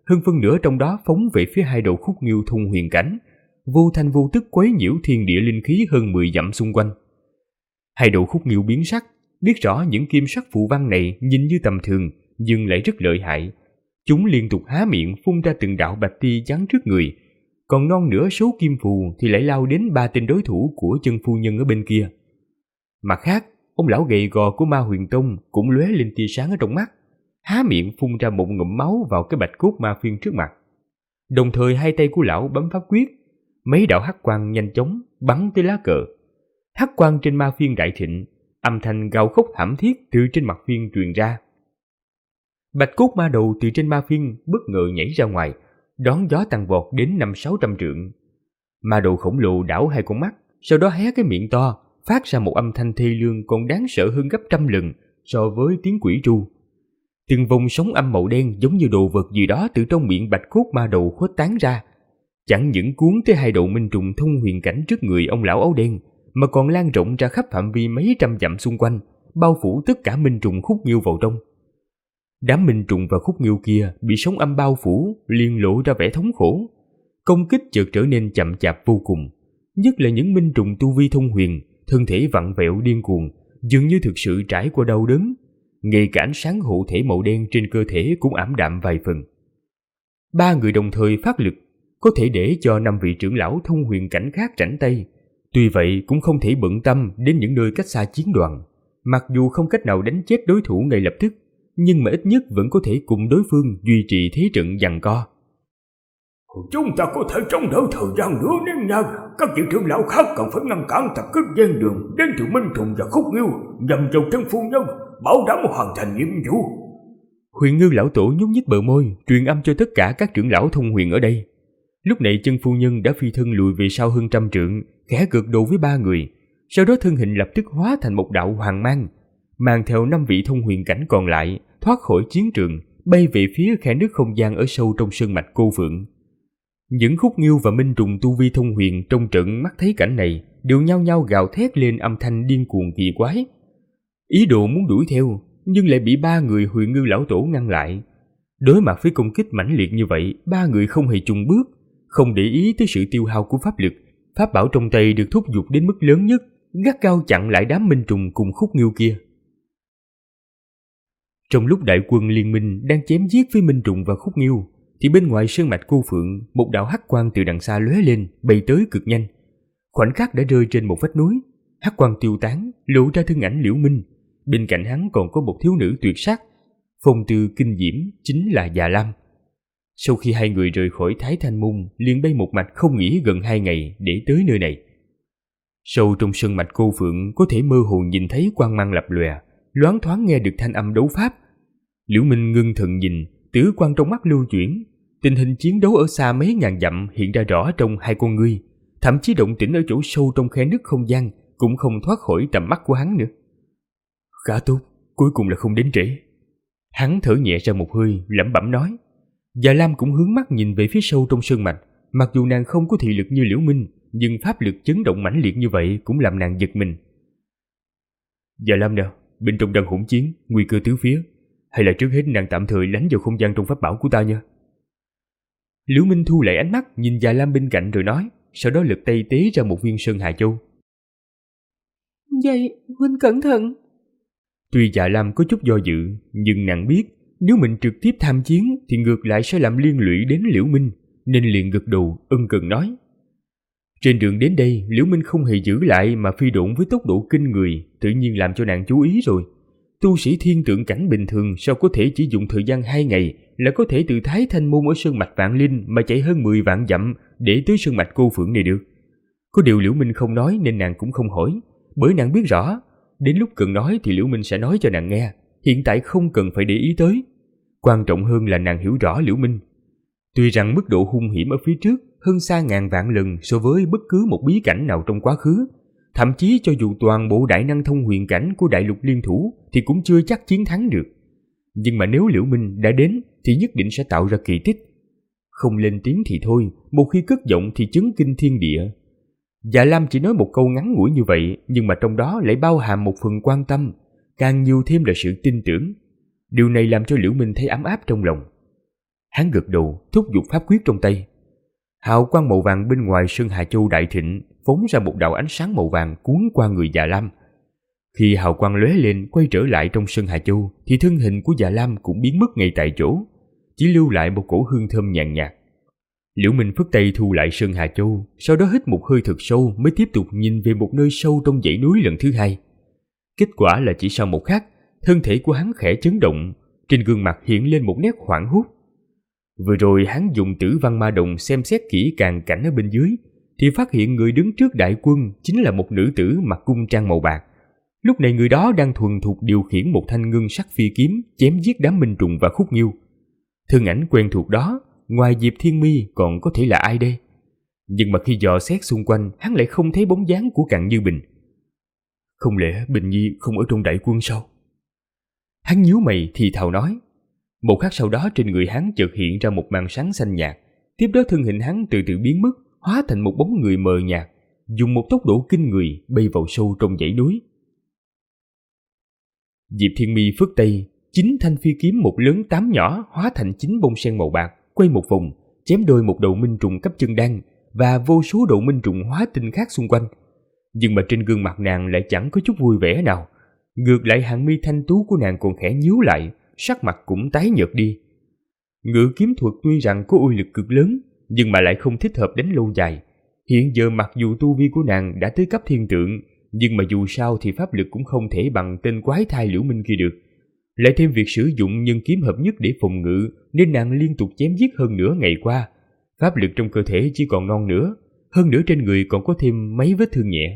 hơn phân nửa trong đó phóng về phía hai đầu khúc nghiêu thung huyền cảnh, vô thanh vô tức quấy nhiễu thiên địa linh khí hơn 10 dặm xung quanh. Hai đầu khúc nghiêu biến sắc, biết rõ những kim sắc phù văn này nhìn như tầm thường nhưng lại rất lợi hại. Chúng liên tục há miệng phun ra từng đạo bạch ti chắn trước người, còn non nửa số kim phù thì lại lao đến 3 tên đối thủ của chân phu nhân ở bên kia. Mặt khác, ông lão gầy gò của Ma Huyền Tông cũng lóe lên tia sáng ở trong mắt, há miệng phun ra một ngụm máu vào cái bạch cốt ma phiên trước mặt. Đồng thời hai tay của lão bấm pháp quyết, mấy đạo hắc quang nhanh chóng bắn tới lá cờ. Hắc quang trên ma phiên đại thịnh, âm thanh gào khóc thảm thiết từ trên mặt phiên truyền ra. Bạch cốt ma đầu từ trên ma phiên bất ngờ nhảy ra ngoài, đón gió tăng vọt đến 500-600 trượng. Ma đầu khổng lồ đảo hai con mắt, sau đó hé cái miệng to, phát ra một âm thanh thê lương còn đáng sợ hơn gấp 100 lần so với tiếng quỷ tru. Từng vòng sóng âm màu đen giống như đồ vật gì đó từ trong miệng bạch cốt ma đầu khuếch tán ra, chẳng những cuốn tới hai đầu minh trùng thông huyền cảnh trước người ông lão áo đen, mà còn lan rộng ra khắp phạm vi mấy trăm dặm xung quanh, bao phủ tất cả minh trùng khúc nghiêu vào trong. Đám minh trùng và khúc nghiêu kia bị sóng âm bao phủ, liền lộ ra vẻ thống khổ. Công kích chợt trở nên chậm chạp vô cùng, nhất là những minh trùng tu vi thông huyền, thân thể vặn vẹo điên cuồng, dường như thực sự trải qua đau đớn. Ngay cả ánh sáng hộ thể màu đen trên cơ thể cũng ảm đạm vài phần. 3 người đồng thời phát lực, có thể để cho 5 vị trưởng lão thông huyền cảnh khác rảnh tay. Tuy vậy cũng không thể bận tâm đến những nơi cách xa chiến đoàn. Mặc dù không cách nào đánh chết đối thủ ngay lập tức, nhưng mà ít nhất vẫn có thể cùng đối phương duy trì thế trận giằng co. Chúng ta có thể chống đỡ thời gian nữa nên nha. Các vị trưởng lão khác cần phải ngăn cản tập kích gian đường đến từ minh trùng và khúc nghiêu, nhằm vào chân phu nhân, bảo đảm hoàn thành nhiệm vụ. Huyền Ngư lão tổ nhúc nhích bờ môi, truyền âm cho tất cả các trưởng lão thông huyền ở đây. Lúc này chân phu nhân đã phi thân lùi về sau hơn 100 trượng, khẽ gật đầu với 3 người, sau đó thân hình lập tức hóa thành một đạo hoàng mang, mang theo 5 vị thông huyền cảnh còn lại thoát khỏi chiến trường, bay về phía khe nước không gian ở sâu trong sơn mạch Cô Phượng. Những khúc nghiêu và minh trùng tu vi thông huyền trong trận mắt thấy cảnh này đều nhao nhao gào thét lên âm thanh điên cuồng kỳ quái, ý đồ muốn đuổi theo, nhưng lại bị 3 người Huyền Ngư lão tổ ngăn lại. Đối mặt với công kích mãnh liệt như vậy, 3 người không hề chùn bước, không để ý tới sự tiêu hao của pháp lực. Pháp bảo trong tay được thúc giục đến mức lớn nhất, gắt gao chặn lại đám minh trùng cùng khúc nghiêu kia. Trong lúc đại quân liên minh đang chém giết với minh trùng và khúc nghiêu, thì bên ngoài sơn mạch Cô Phượng, một đạo hắc quang từ đằng xa lóe lên, bay tới cực nhanh. Khoảnh khắc đã rơi trên một vách núi, hắc quang tiêu tán, lộ ra thân ảnh Liễu Minh. Bên cạnh hắn còn có một thiếu nữ tuyệt sắc, phong tư kinh diễm, chính là Già Lam. Sau khi hai người rời khỏi Thái Thanh Môn, liền bay một mạch không nghỉ gần 2 ngày để tới nơi này. Sâu trong sơn mạch Cô Phượng có thể mơ hồ nhìn thấy quang mang lập lòe, loáng thoáng nghe được thanh âm đấu pháp. Liễu Minh ngưng thần nhìn, tử quang trong mắt lưu chuyển, tình hình chiến đấu ở xa mấy ngàn dặm hiện ra rõ trong hai con ngươi, thậm chí động tĩnh ở chỗ sâu trong khe nứt không gian cũng không thoát khỏi tầm mắt của hắn nữa. Khá tốt, cuối cùng là không đến trễ. Hắn thở nhẹ ra một hơi, lẩm bẩm nói. Già Lam cũng hướng mắt nhìn về phía sâu trong sơn mạch, mặc dù nàng không có thị lực như Liễu Minh, nhưng pháp lực chấn động mãnh liệt như vậy cũng làm nàng giật mình. Già Lam nào, bên trong đang hỗn chiến, nguy cơ tứ phía, hay là trước hết nàng tạm thời lánh vào không gian trong pháp bảo của ta nha. Liễu Minh thu lại ánh mắt nhìn Già Lam bên cạnh rồi nói, sau đó lật tay tế ra một viên sơn hà châu. Vậy, huynh cẩn thận. Tuy Già Lam có chút do dự, nhưng nàng biết nếu mình trực tiếp tham chiến thì ngược lại sẽ làm liên lụy đến Liễu Minh, nên liền gật đầu ân cần nói. Trên đường đến đây, Liễu Minh không hề giữ lại mà phi độn với tốc độ kinh người, tự nhiên làm cho nàng chú ý rồi. Tu sĩ thiên tượng cảnh bình thường sao có thể chỉ dùng thời gian 2 ngày là có thể từ Thái Thanh Môn ở sơn mạch Vạn Linh mà chạy hơn 10 vạn dặm để tới sơn mạch Cô Phượng này được. Có điều Liễu Minh không nói nên nàng cũng không hỏi, bởi nàng biết rõ, đến lúc cần nói thì Liễu Minh sẽ nói cho nàng nghe, hiện tại không cần phải để ý tới. Quan trọng hơn là nàng hiểu rõ Liễu Minh. Tuy rằng mức độ hung hiểm ở phía trước hơn xa ngàn vạn lần so với bất cứ một bí cảnh nào trong quá khứ, thậm chí cho dù toàn bộ đại năng thông huyền cảnh của đại lục liên thủ thì cũng chưa chắc chiến thắng được. Nhưng mà nếu Liễu Minh đã đến thì nhất định sẽ tạo ra kỳ tích. Không lên tiếng thì thôi, một khi cất giọng thì chấn kinh thiên địa. Dạ Lam chỉ nói một câu ngắn ngủi như vậy, nhưng mà trong đó lại bao hàm một phần quan tâm, càng nhiều thêm là sự tin tưởng. Điều này làm cho Liễu Minh thấy ấm áp trong lòng. Hắn gật đầu, thúc giục pháp quyết trong tay. Hào quang màu vàng bên ngoài Sơn Hà Châu đại thịnh, phóng ra một đạo ánh sáng màu vàng cuốn qua người Già Lam. Khi hào quang lóe lên quay trở lại trong Sơn Hà Châu, thì thân hình của Già Lam cũng biến mất ngay tại chỗ, chỉ lưu lại một cổ hương thơm nhàn nhạt. Liễu Minh phất tay thu lại Sơn Hà Châu, sau đó hít một hơi thật sâu mới tiếp tục nhìn về một nơi sâu trong dãy núi lần thứ hai. Kết quả là chỉ sau một khắc, thân thể của hắn khẽ chấn động, trên gương mặt hiện lên một nét hoảng hốt. Vừa rồi hắn dùng Tử Văn Ma Đồng xem xét kỹ càng cảnh ở bên dưới, thì phát hiện người đứng trước đại quân chính là một nữ tử mặc cung trang màu bạc. Lúc này người đó đang thuần thục điều khiển một thanh ngân sắc phi kiếm chém giết đám minh trùng và khúc nghiêu. Thân ảnh quen thuộc đó, ngoài Diệp Thiên Mi còn có thể là ai đây? Nhưng mà khi dò xét xung quanh, hắn lại không thấy bóng dáng của Cặn Như Bình. Không lẽ Bình Nhi không ở trong đại quân sao? Hắn nhíu mày thì thào nói. Một khắc sau đó trên người hắn chợt hiện ra một màn sáng xanh nhạt, tiếp đó thân hình hắn từ từ biến mất, hóa thành một bóng người mờ nhạt, dùng một tốc độ kinh người bay vào sâu trong dãy núi. Diệp Thiên Mi phất tay, 9 thanh phi kiếm một lớn 8 nhỏ hóa thành 9 bông sen màu bạc, quay một vòng, chém đôi một đầu minh trùng cấp chân đan và vô số đầu minh trùng hóa tinh khác xung quanh. Nhưng mà trên gương mặt nàng lại chẳng có chút vui vẻ nào, ngược lại hàng mi thanh tú của nàng còn khẽ nhíu lại, sắc mặt cũng tái nhợt đi. Ngự kiếm thuật tuy rằng có uy lực cực lớn, nhưng mà lại không thích hợp đánh lâu dài. Hiện giờ mặc dù tu vi của nàng đã tới cấp thiên tượng, nhưng mà dù sao thì pháp lực cũng không thể bằng tên quái thai Liễu Minh kia được. Lại thêm việc sử dụng nhân kiếm hợp nhất để phòng ngự, nên nàng liên tục chém giết hơn nửa ngày qua. Pháp lực trong cơ thể chỉ còn non nữa, hơn nữa trên người còn có thêm mấy vết thương nhẹ.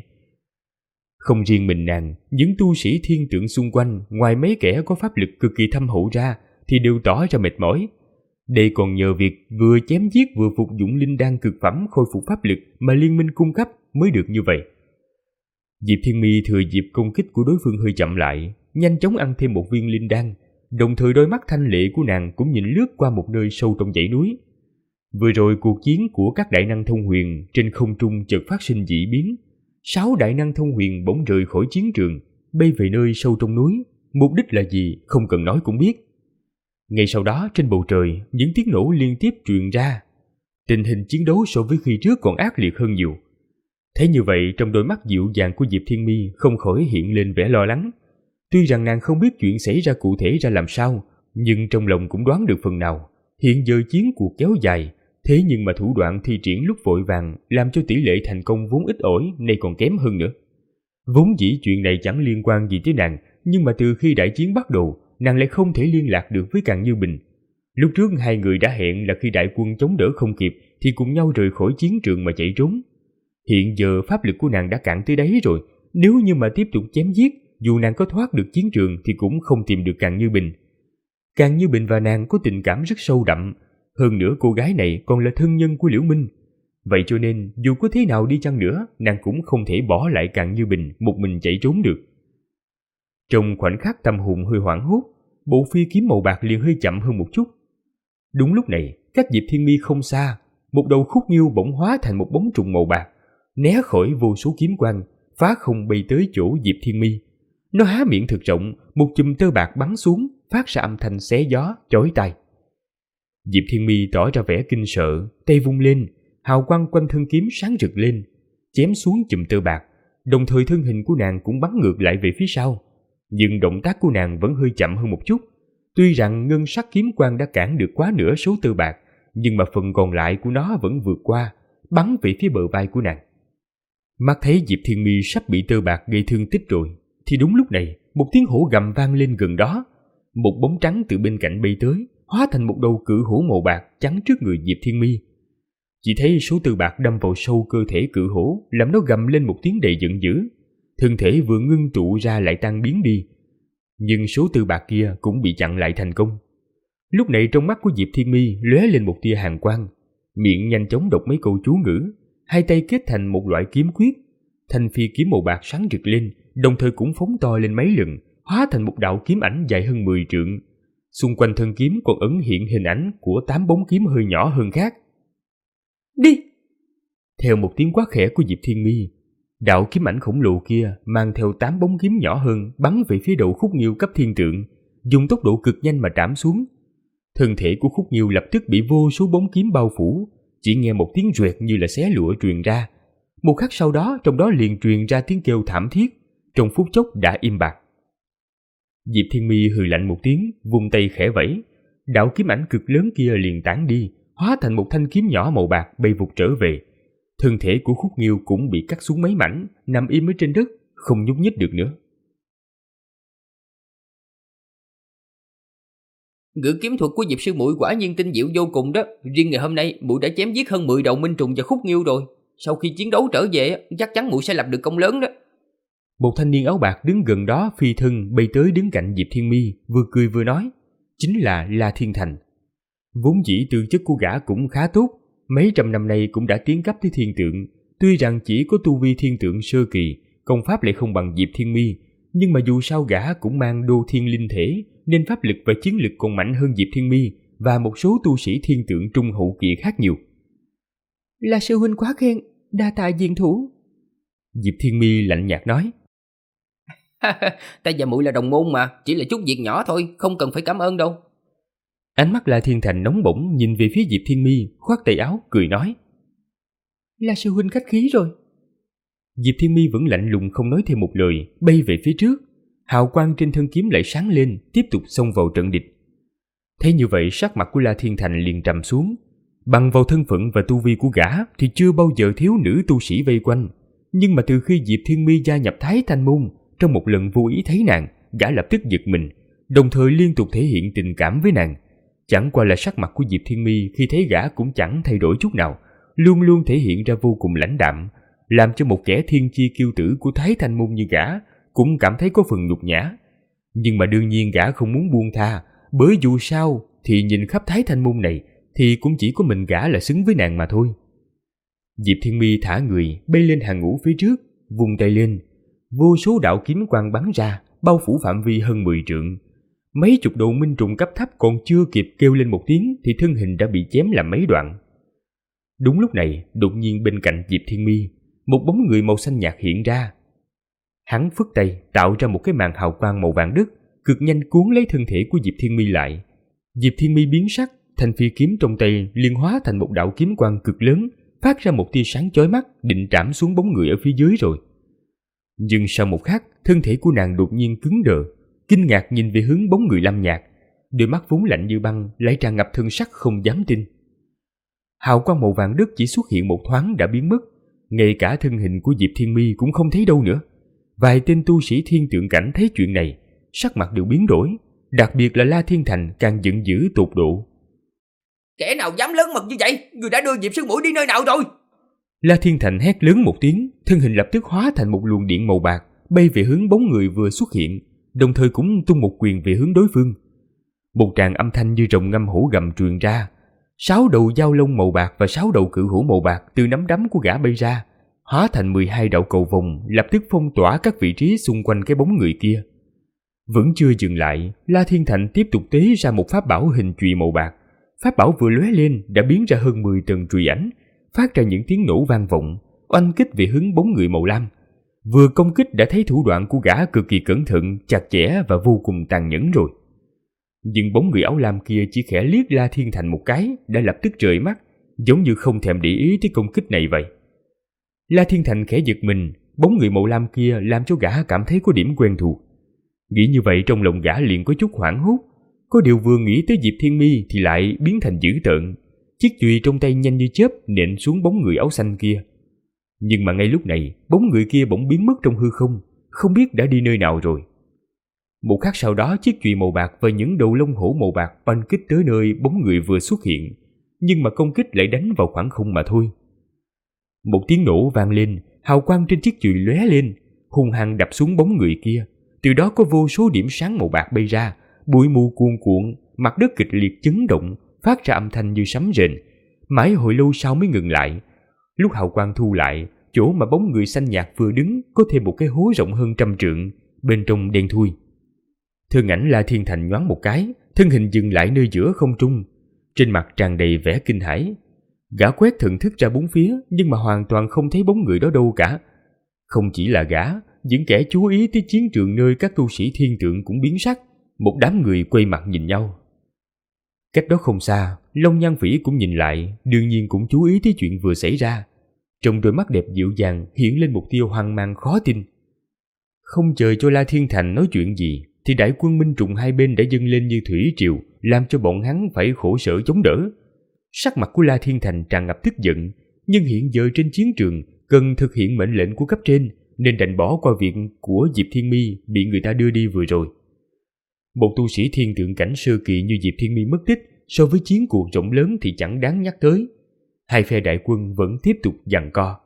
Không riêng mình nàng, những tu sĩ thiên tượng xung quanh, ngoài mấy kẻ có pháp lực cực kỳ thâm hậu ra, thì đều tỏ ra mệt mỏi. Đây còn nhờ việc vừa chém giết vừa phục dụng linh đan cực phẩm khôi phục pháp lực mà liên minh cung cấp mới được như vậy. Diệp Thiên Mi thừa dịp công kích của đối phương hơi chậm lại, nhanh chóng ăn thêm một viên linh đan, đồng thời đôi mắt thanh lệ của nàng cũng nhìn lướt qua một nơi sâu trong dãy núi. Vừa rồi cuộc chiến của các đại năng thông huyền trên không trung chợt phát sinh dị biến. 6 đại năng thông huyền bỗng rời khỏi chiến trường, bay về nơi sâu trong núi, mục đích là gì không cần nói cũng biết. Ngay sau đó trên bầu trời, những tiếng nổ liên tiếp truyền ra. Tình hình chiến đấu so với khi trước còn ác liệt hơn nhiều. Thế như vậy, trong đôi mắt dịu dàng của Diệp Thiên Mi không khỏi hiện lên vẻ lo lắng. Tuy rằng nàng không biết chuyện xảy ra cụ thể ra làm sao, nhưng trong lòng cũng đoán được phần nào. Hiện giờ chiến cuộc kéo dài, thế nhưng mà thủ đoạn thi triển lúc vội vàng làm cho tỷ lệ thành công vốn ít ỏi nay còn kém hơn nữa. Vốn dĩ chuyện này chẳng liên quan gì tới nàng, nhưng mà từ khi đại chiến bắt đầu, nàng lại không thể liên lạc được với Cặn Như Bình. Lúc trước hai người đã hẹn là khi đại quân chống đỡ không kịp thì cùng nhau rời khỏi chiến trường mà chạy trốn. Hiện giờ pháp lực của nàng đã cạn tới đáy rồi, nếu như mà tiếp tục chém giết, dù nàng có thoát được chiến trường thì cũng không tìm được Cặn Như Bình. Cặn Như Bình và nàng có tình cảm rất sâu đậm, hơn nữa cô gái này còn là thân nhân của Liễu Minh. Vậy cho nên dù có thế nào đi chăng nữa, nàng cũng không thể bỏ lại Cặn Như Bình một mình chạy trốn được. Trong khoảnh khắc tâm hồn hơi hoảng hốt, bộ phi kiếm màu bạc liền hơi chậm hơn một chút. Đúng lúc này, cách Diệp Thiên Mi không xa, một đầu khúc nghiêu bỗng hóa thành một bóng trùng màu bạc, né khỏi vô số kiếm quang, phá không bay tới chỗ Diệp Thiên Mi. Nó há miệng thật rộng, một chùm tơ bạc bắn xuống, phát ra âm thanh xé gió, chói tai. Diệp Thiên Mi tỏ ra vẻ kinh sợ, tay vung lên, hào quang quanh thân kiếm sáng rực lên, chém xuống chùm tơ bạc, đồng thời thân hình của nàng cũng bắn ngược lại về phía sau. Nhưng động tác của nàng vẫn hơi chậm hơn một chút. Tuy rằng ngân sắc kiếm quang đã cản được quá nửa số tơ bạc, nhưng mà phần còn lại của nó vẫn vượt qua, bắn về phía bờ vai của nàng. Mắt thấy Diệp Thiên Mi sắp bị tơ bạc gây thương tích rồi, thì đúng lúc này một tiếng hổ gầm vang lên gần đó. Một bóng trắng từ bên cạnh bay tới, hóa thành một đầu cự hổ màu bạc chắn trước người Diệp Thiên Mi. Chỉ thấy số tơ bạc đâm vào sâu cơ thể cự hổ, làm nó gầm lên một tiếng đầy giận dữ. Thân thể vừa ngưng tụ ra lại tan biến đi, nhưng số tơ bạc kia cũng bị chặn lại thành công. Lúc này trong mắt của Diệp Thiên Mi lóe lên một tia hàn quang, miệng nhanh chóng đọc mấy câu chú ngữ, hai tay kết thành một loại kiếm quyết. Thanh phi kiếm màu bạc sáng rực lên, đồng thời cũng phóng to lên mấy lần, hóa thành một đạo kiếm ảnh dài hơn 10 trượng. Xung quanh thân kiếm còn ẩn hiện hình ảnh của 8 bóng kiếm hơi nhỏ hơn khác. Đi! Theo một tiếng quát khẽ của Diệp Thiên Mi, đạo kiếm ảnh khổng lồ kia mang theo 8 bóng kiếm nhỏ hơn bắn về phía đầu khúc nghiêu cấp thiên tượng, dùng tốc độ cực nhanh mà trảm xuống. Thân thể của Khúc Nghiêu lập tức bị vô số bóng kiếm bao phủ, chỉ nghe một tiếng rẹt như là xé lụa truyền ra. Một khắc sau đó, trong đó liền truyền ra tiếng kêu thảm thiết, trong phút chốc đã im bặt. Diệp Thiên Mi hừ lạnh một tiếng, vung tay khẽ vẫy, đạo kiếm ảnh cực lớn kia liền tản đi, hóa thành một thanh kiếm nhỏ màu bạc bay vụt trở về. Thân thể của Khúc Nghiêu cũng bị cắt xuống mấy mảnh, nằm im ở trên đất, không nhúc nhích được nữa. Ngự kiếm thuật của Diệp sư muội quả nhiên tinh diệu vô cùng đó. Riêng ngày hôm nay muội đã chém giết hơn 10 đầu minh trùng và Khúc Nghiêu rồi. Sau khi chiến đấu trở về, chắc chắn muội sẽ lập được công lớn đó. Một thanh niên áo bạc đứng gần đó phi thân bay tới đứng cạnh Diệp Thiên Mi, vừa cười vừa nói, chính là La Thiên Thành. Vốn dĩ tư chất của gã cũng khá tốt, mấy trăm năm nay cũng đã tiến cấp tới thiên tượng. Tuy rằng chỉ có tu vi thiên tượng sơ kỳ, công pháp lại không bằng Diệp Thiên Mi, nhưng mà dù sao gã cũng mang đô thiên linh thể, nên pháp lực và chiến lực còn mạnh hơn Diệp Thiên Mi và một số tu sĩ thiên tượng trung hậu kỳ khác nhiều. La sư huynh quá khen, đa tạ diện thủ. Diệp Thiên Mi lạnh nhạt nói. Ta và muội là đồng môn mà, chỉ là chút việc nhỏ thôi, không cần phải cảm ơn đâu. Ánh mắt La Thiên Thành nóng bỏng nhìn về phía Diệp Thiên Mi, khoác tay áo cười nói. La sư huynh khách khí rồi. Diệp Thiên Mi vẫn lạnh lùng không nói thêm một lời, bay về phía trước. Hào quang trên thân kiếm lại sáng lên, tiếp tục xông vào trận địch. Thấy như vậy, sắc mặt của La Thiên Thành liền trầm xuống. Bằng vào thân phận và tu vi của gã thì chưa bao giờ thiếu nữ tu sĩ vây quanh, nhưng mà từ khi Diệp Thiên Mi gia nhập Thái Thanh môn, trong một lần vô ý thấy nàng, gã lập tức giật mình, đồng thời liên tục thể hiện tình cảm với nàng. Chẳng qua là sắc mặt của Diệp Thiên Mi khi thấy gã cũng chẳng thay đổi chút nào, luôn luôn thể hiện ra vô cùng lãnh đạm, làm cho một kẻ thiên chi kiêu tử của Thái Thanh môn như gã cũng cảm thấy có phần nhục nhã. Nhưng mà đương nhiên gã không muốn buông tha, bởi dù sao thì nhìn khắp Thái Thanh môn này thì cũng chỉ có mình gã là xứng với nàng mà thôi. Diệp Thiên Mi thả người bay lên hàng ngũ phía trước, vung tay lên, vô số đạo kiếm quang bắn ra, bao phủ phạm vi hơn 10 trượng. Mấy chục đầu minh trùng cấp thấp còn chưa kịp kêu lên một tiếng thì thân hình đã bị chém làm mấy đoạn. Đúng lúc này, đột nhiên bên cạnh Diệp Thiên Mi, một bóng người màu xanh nhạt hiện ra. Hắn phất tay tạo ra một cái màn hào quang màu vàng đất, cực nhanh cuốn lấy thân thể của Diệp Thiên Mi lại. Diệp Thiên Mi biến sắc, thanh phi kiếm trong tay liền hóa thành một đạo kiếm quang cực lớn, phát ra một tia sáng chói mắt, định trảm xuống bóng người ở phía dưới rồi. Nhưng sau một khắc, thân thể của nàng đột nhiên cứng đờ, kinh ngạc nhìn về hướng bóng người lam nhạt, đôi mắt vốn lạnh như băng lại tràn ngập thân sắc không dám tin. Hào quang màu vàng đất chỉ xuất hiện một thoáng đã biến mất, ngay cả thân hình của Diệp Thiên Mi cũng không thấy đâu nữa. Vài tên tu sĩ thiên tượng cảnh thấy chuyện này, sắc mặt đều biến đổi, đặc biệt là La Thiên Thành càng giận dữ tột độ. Kẻ nào dám lớn mật như vậy? Người đã đưa Diệp sư muội đi nơi nào rồi? La Thiên Thành hét lớn một tiếng, thân hình lập tức hóa thành một luồng điện màu bạc, bay về hướng bóng người vừa xuất hiện, đồng thời cũng tung một quyền về hướng đối phương. Một tràng âm thanh như rồng ngâm hổ gầm truyền ra, 6 đầu dao lông màu bạc và 6 đầu cự hổ màu bạc từ nắm đấm của gã bay ra, hóa thành 12 đạo cầu vồng, lập tức phong tỏa các vị trí xung quanh cái bóng người kia. Vẫn chưa dừng lại, La Thiên Thành tiếp tục tế ra một pháp bảo hình chùy màu bạc. Pháp bảo vừa lóe lên đã biến ra hơn 10 tầng chùy ảnh, phát ra những tiếng nổ vang vọng, oanh kích về hướng bóng người màu lam. Vừa công kích đã thấy thủ đoạn của gã cực kỳ cẩn thận, chặt chẽ và vô cùng tàn nhẫn rồi. Nhưng bóng người áo lam kia chỉ khẽ liếc La Thiên Thành một cái đã lập tức trợn mắt, giống như không thèm để ý tới công kích này vậy. La Thiên Thành khẽ giật mình, bóng người màu lam kia làm cho gã cảm thấy có điểm quen thuộc. Nghĩ như vậy trong lòng gã liền có chút hoảng hốt, có điều vừa nghĩ tới Diệp Thiên Mi thì lại biến thành dữ tợn. Chiếc chùy trong tay nhanh như chớp nện xuống bóng người áo xanh kia. Nhưng mà ngay lúc này, bóng người kia bỗng biến mất trong hư không, không biết đã đi nơi nào rồi. Một khắc sau đó, chiếc chùy màu bạc và những đầu lông hổ màu bạc oanh kích tới nơi bóng người vừa xuất hiện, nhưng mà công kích lại đánh vào khoảng không mà thôi. Một tiếng nổ vang lên, hào quang trên chiếc chùy lóe lên, hung hăng đập xuống bóng người kia. Từ đó có vô số điểm sáng màu bạc bay ra, bụi mù cuồn cuộn, mặt đất kịch liệt chấn động, phát ra âm thanh như sấm rền. Mãi hồi lâu sau mới ngừng lại. Lúc hào quang thu lại, chỗ mà bóng người xanh nhạt vừa đứng có thêm một cái hố rộng hơn 100 trượng, bên trong đen thui. Thân ảnh La Thiên Thành nhoáng một cái, thân hình dừng lại nơi giữa không trung, trên mặt tràn đầy vẻ kinh hãi. Gã quét thần thức ra bốn phía, nhưng mà hoàn toàn không thấy bóng người đó đâu cả. Không chỉ là gã, những kẻ chú ý tới chiến trường nơi các tu sĩ thiên tượng cũng biến sắc, một đám người quay mặt nhìn nhau. Cách đó không xa, Long Nhan Phỉ cũng nhìn lại, đương nhiên cũng chú ý tới chuyện vừa xảy ra. Trong đôi mắt đẹp dịu dàng hiện lên một tia hoang mang khó tin. Không chờ cho La Thiên Thành nói chuyện gì, thì đại quân Minh Trùng hai bên đã dâng lên như thủy triều, làm cho bọn hắn phải khổ sở chống đỡ. Sắc mặt của La Thiên Thành tràn ngập tức giận, nhưng hiện giờ trên chiến trường cần thực hiện mệnh lệnh của cấp trên, nên đành bỏ qua việc của Diệp Thiên Mi bị người ta đưa đi vừa rồi. Một tu sĩ thiên tượng cảnh sơ kỳ như Diệp Thiên Mi mất tích, so với chiến cuộc rộng lớn thì chẳng đáng nhắc tới. Hai phe đại quân vẫn tiếp tục giằng co.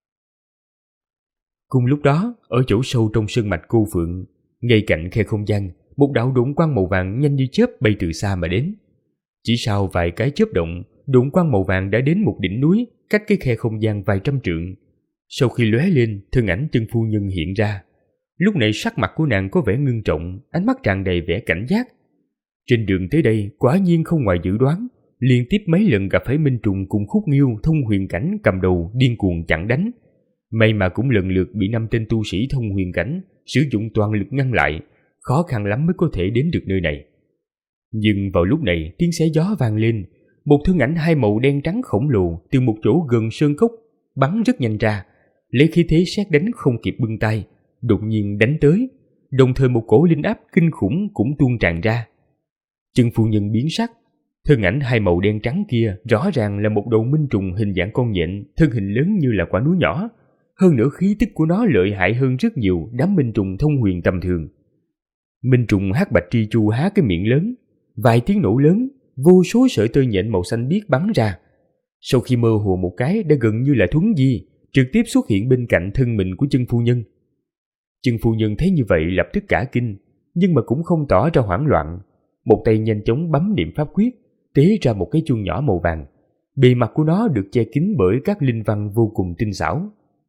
Cùng lúc đó, ở chỗ sâu trong sơn mạch Cô Phượng, ngay cạnh khe không gian, một đạo độn quang màu vàng nhanh như chớp bay từ xa mà đến. Chỉ sau vài cái chớp động, độn quang màu vàng đã đến một đỉnh núi, cách cái khe không gian vài trăm trượng. Sau khi lóe lên, thân ảnh Chân phu nhân hiện ra. Lúc này sắc mặt của nàng có vẻ ngưng trọng, ánh mắt tràn đầy vẻ cảnh giác. Trên đường tới đây, quả nhiên không ngoài dự đoán, liên tiếp mấy lần gặp phải Minh Trùng cùng Khúc Nghiêu thông huyền cảnh cầm đầu điên cuồng chặn đánh. May mà cũng lần lượt bị 5 tên tu sĩ thông huyền cảnh sử dụng toàn lực ngăn lại, khó khăn lắm mới có thể đến được nơi này. Nhưng vào lúc này, tiếng xé gió vang lên, một thân ảnh hai màu đen trắng khổng lồ từ một chỗ gần sơn cốc bắn rất nhanh ra, lấy khí thế sét đánh không kịp bưng tay, đột nhiên đánh tới, đồng thời một cổ linh áp kinh khủng cũng tuôn tràn ra. Chân phu nhân biến sắc, thân ảnh hai màu đen trắng kia rõ ràng là một đầu Minh Trùng hình dạng con nhện, thân hình lớn như là quả núi nhỏ, hơn nữa khí tức của nó lợi hại hơn rất nhiều đám Minh Trùng thông huyền tầm thường. Minh Trùng hắc bạch tri chu há cái miệng lớn, vài tiếng nổ lớn, vô số sợi tơ nhện màu xanh biếc bắn ra. Sau khi mơ hồ một cái đã gần như là thuấn di, trực tiếp xuất hiện bên cạnh thân mình của Chân phu nhân. Chân phu nhân thấy như vậy lập tức cả kinh, nhưng mà cũng không tỏ ra hoảng loạn. Một tay nhanh chóng bấm niệm pháp quyết, tế ra một cái chuông nhỏ màu vàng. Bề mặt của nó được che kín bởi các linh văn vô cùng tinh xảo.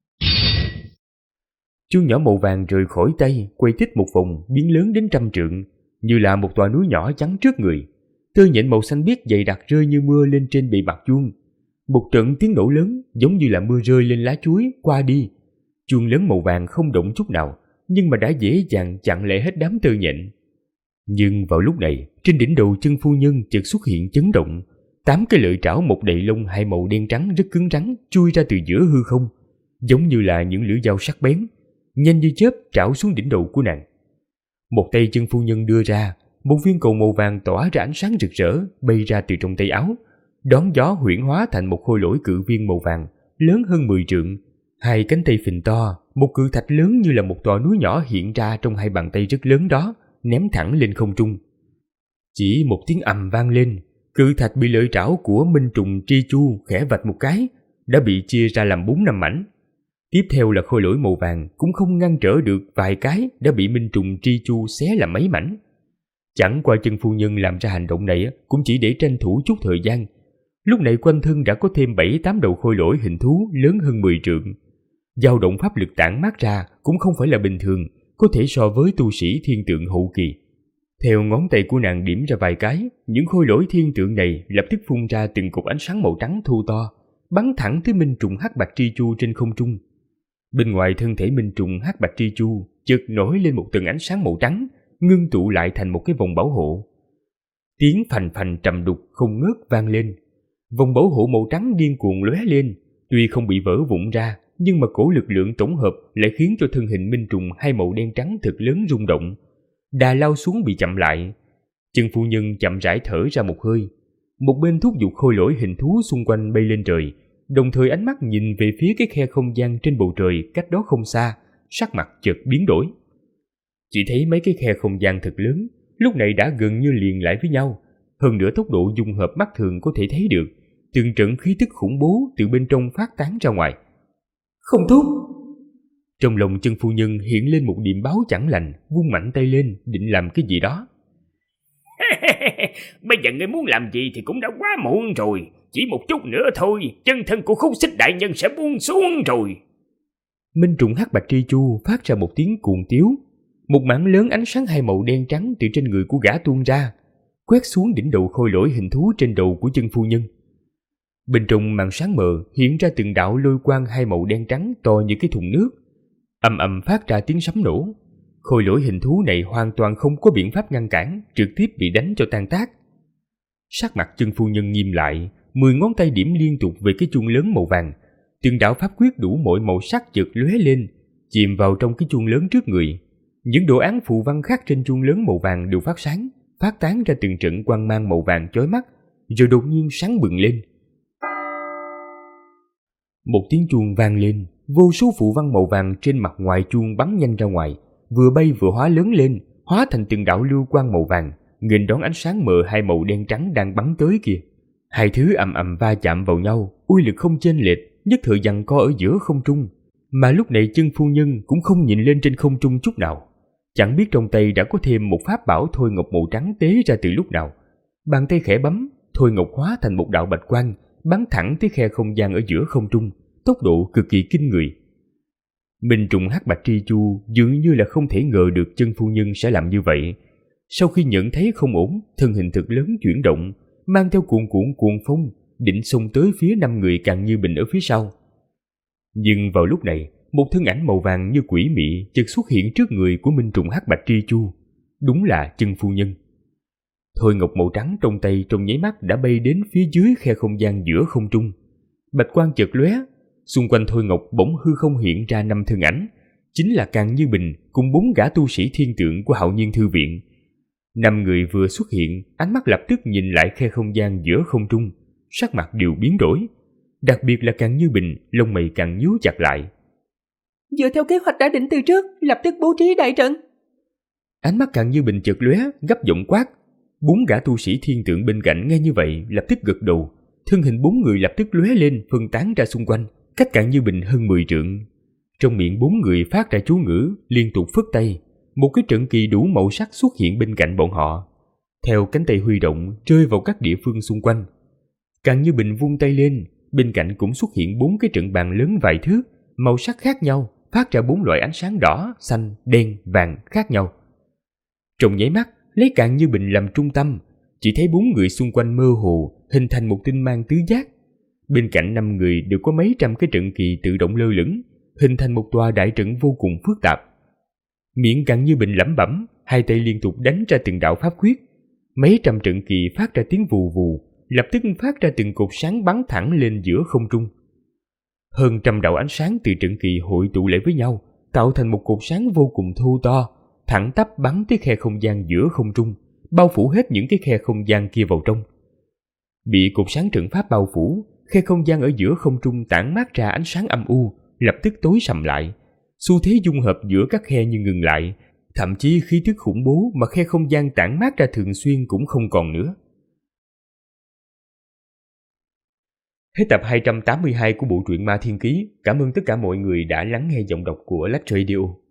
Chuông nhỏ màu vàng rời khỏi tay, quay tích một vòng, biến lớn đến 100 trượng, như là một tòa núi nhỏ chắn trước người. Tơ nhện màu xanh biếc dày đặc rơi như mưa lên trên bề mặt chuông. Một trận tiếng nổ lớn, giống như là mưa rơi lên lá chuối, qua đi. Chuông lớn màu vàng không động chút nào, nhưng mà đã dễ dàng chặn lại hết đám tơ nhện. Nhưng vào lúc này, trên đỉnh đầu Chân phu nhân chợt xuất hiện chấn động. 8 cái lợi trảo một đầy lông hai màu đen trắng rất cứng rắn chui ra từ giữa hư không, giống như là những lưỡi dao sắc bén, nhanh như chớp trảo xuống đỉnh đầu của nàng. Một tay Chân phu nhân đưa ra, một viên cầu màu vàng tỏa ra ánh sáng rực rỡ bay ra từ trong tay áo, đón gió huyễn hóa thành một khôi lỗi cự viên màu vàng lớn hơn 10 trượng, hai cánh tay phình to, một cự thạch lớn như là một tòa núi nhỏ hiện ra trong hai bàn tay rất lớn đó, ném thẳng lên không trung. Chỉ một tiếng ầm vang lên, cự thạch bị lợi trảo của Minh Trùng tri chu khẽ vạch một cái, đã bị chia ra làm 4-5 mảnh. Tiếp theo là khôi lỗi màu vàng cũng không ngăn trở được vài cái, đã bị Minh Trùng tri chu xé làm mấy mảnh. Chẳng qua Chân phu nhân làm ra hành động này cũng chỉ để tranh thủ chút thời gian. Lúc này quanh thân đã có thêm 7-8 đầu khôi lỗi hình thú lớn hơn 10 trượng. Dao động pháp lực tản mát ra cũng không phải là bình thường, có thể so với tu sĩ thiên tượng hậu kỳ. Theo ngón tay của nàng điểm ra vài cái, những khôi lỗi thiên tượng này lập tức phun ra từng cục ánh sáng màu trắng thô to, bắn thẳng tới Minh Trùng hắc bạch tri chu trên không trung. Bên ngoài thân thể Minh Trùng hắc bạch tri chu chợt nổi lên một tầng ánh sáng màu trắng, ngưng tụ lại thành một cái vòng bảo hộ. Tiếng phành phành trầm đục không ngớt vang lên. Vòng bảo hộ màu trắng điên cuồng lóe lên, tuy không bị vỡ vụn ra, nhưng mà cổ lực lượng tổng hợp lại khiến cho thân hình Minh Trùng hai màu đen trắng thật lớn rung động. Đà lao xuống bị chậm lại. Chân phu nhân chậm rãi thở ra một hơi, một bên thúc giục khôi lỗi hình thú xung quanh bay lên trời, đồng thời ánh mắt nhìn về phía cái khe không gian trên bầu trời cách đó không xa, sắc mặt chợt biến đổi. Chỉ thấy mấy cái khe không gian thật lớn lúc này đã gần như liền lại với nhau, hơn nữa tốc độ dung hợp mắt thường có thể thấy được, từng trận khí tức khủng bố từ bên trong phát tán ra ngoài. Không tốt! Trong lòng Chân phu nhân hiện lên một điểm báo chẳng lành, vung mạnh tay lên định làm cái gì đó. Bây giờ ngươi muốn làm gì thì cũng đã quá muộn rồi, chỉ một chút nữa thôi, chân thân của Khúc Xích đại nhân sẽ buông xuống rồi. Minh Trùng hắc bạch tri chu phát ra một tiếng cuồng tiếu, một mảng lớn ánh sáng hai màu đen trắng từ trên người của gã tuôn ra, quét xuống đỉnh đầu khôi lỗi hình thú trên đầu của Chân phu nhân. Bên trong màn sáng mờ hiện ra từng đạo lôi quang hai màu đen trắng to như cái thùng nước, ầm ầm phát ra tiếng sấm nổ. Khôi lỗi hình thú này hoàn toàn không có biện pháp ngăn cản, trực tiếp bị đánh cho tan tác. Sắc mặt Chân phu nhân nghiêm lại, 10 ngón tay điểm liên tục về cái chuông lớn màu vàng. Từng đạo pháp quyết đủ mọi màu sắc chợt lóe lên, chìm vào trong cái chuông lớn trước người. Những đồ án phù văn khắc trên chuông lớn màu vàng đều phát sáng, phát tán ra từng trận quang mang màu vàng chói mắt, rồi đột nhiên sáng bừng lên. Một tiếng chuông vang lên, vô số phù văn màu vàng trên mặt ngoài chuông bắn nhanh ra ngoài, vừa bay vừa hóa lớn lên, hóa thành từng đạo lưu quang màu vàng, nghênh đón ánh sáng mờ hai màu đen trắng đang bắn tới kia. Hai thứ ầm ầm va chạm vào nhau, uy lực không chênh lệch, nhất thời giằng co ở giữa không trung. Mà lúc này Chân phu nhân cũng không nhìn lên trên không trung chút nào, chẳng biết trong tay đã có thêm một pháp bảo thôi ngọc màu trắng tế ra từ lúc nào. Bàn tay khẽ bấm, thôi ngọc hóa thành một đạo bạch quang, bắn thẳng tới khe không gian ở giữa không trung, tốc độ cực kỳ kinh người. Minh trùng hắc bạch tri chu dường như là không thể ngờ được Chân phu nhân sẽ làm như vậy. Sau khi nhận thấy không ổn, thân hình thực lớn chuyển động, mang theo cuộn phong, định xông tới phía 5 người Càng Như Bình ở phía sau. Nhưng vào lúc này, một thân ảnh màu vàng như quỷ mị chợt xuất hiện trước người của Minh trùng hắc bạch tri chu. Đúng là Chân phu nhân. Thôi ngọc màu trắng trong tay trong nháy mắt đã bay đến phía dưới khe không gian giữa không trung. Bạch quang chợt lóe, xung quanh thôi ngọc bỗng hư không hiện ra 5 thân ảnh, chính là Càng Như Bình cùng 4 gã tu sĩ thiên tượng của Hạo Nhiên thư viện. 5 người vừa xuất hiện, ánh mắt lập tức nhìn lại khe không gian giữa không trung, sắc mặt đều biến đổi. Đặc biệt là Càng Như Bình, lông mày càng nhíu chặt lại. Dựa theo kế hoạch đã định từ trước, lập tức bố trí đại trận. Ánh mắt Càng Như Bình chợt lóe, gấp giọng quát. 4 gã tu sĩ thiên tượng bên cạnh nghe như vậy lập tức gật đầu, thân hình 4 người lập tức lóe lên phân tán ra xung quanh, cách Càng Như Bình hơn 10 trượng. Trong miệng 4 người phát ra chú ngữ, liên tục phất tay, một cái trận kỳ đủ màu sắc xuất hiện bên cạnh bọn họ, theo cánh tay huy động rơi vào các địa phương xung quanh. Càng Như Bình vung tay lên, bên cạnh cũng xuất hiện 4 cái trận bàn lớn vài thước, màu sắc khác nhau, phát ra 4 loại ánh sáng đỏ, xanh, đen, vàng khác nhau. Trong nháy mắt, lấy Càng Như Bình làm trung tâm, chỉ thấy 4 người xung quanh mơ hồ hình thành một tinh mang tứ giác. Bên cạnh 5 người đều có mấy trăm cái trận kỳ tự động lơ lửng, hình thành một tòa đại trận vô cùng phức tạp. Miệng Càng Như Bình lẩm bẩm, hai tay liên tục đánh ra từng đạo pháp quyết. Mấy trăm trận kỳ phát ra tiếng vù vù, lập tức phát ra từng cột sáng bắn thẳng lên giữa không trung. Hơn trăm đạo ánh sáng từ trận kỳ hội tụ lại với nhau, tạo thành một cột sáng vô cùng thô to, thẳng tắp bắn tới khe không gian giữa không trung, bao phủ hết những cái khe không gian kia vào trong. Bị cột sáng trận pháp bao phủ, khe không gian ở giữa không trung tản mát ra ánh sáng âm u, lập tức tối sầm lại. Xu thế dung hợp giữa các khe như ngừng lại, thậm chí khí tức khủng bố mà khe không gian tản mát ra thường xuyên cũng không còn nữa. Hết tập 282 của bộ truyện Ma Thiên Ký. Cảm ơn tất cả mọi người đã lắng nghe giọng đọc của Lách Radio.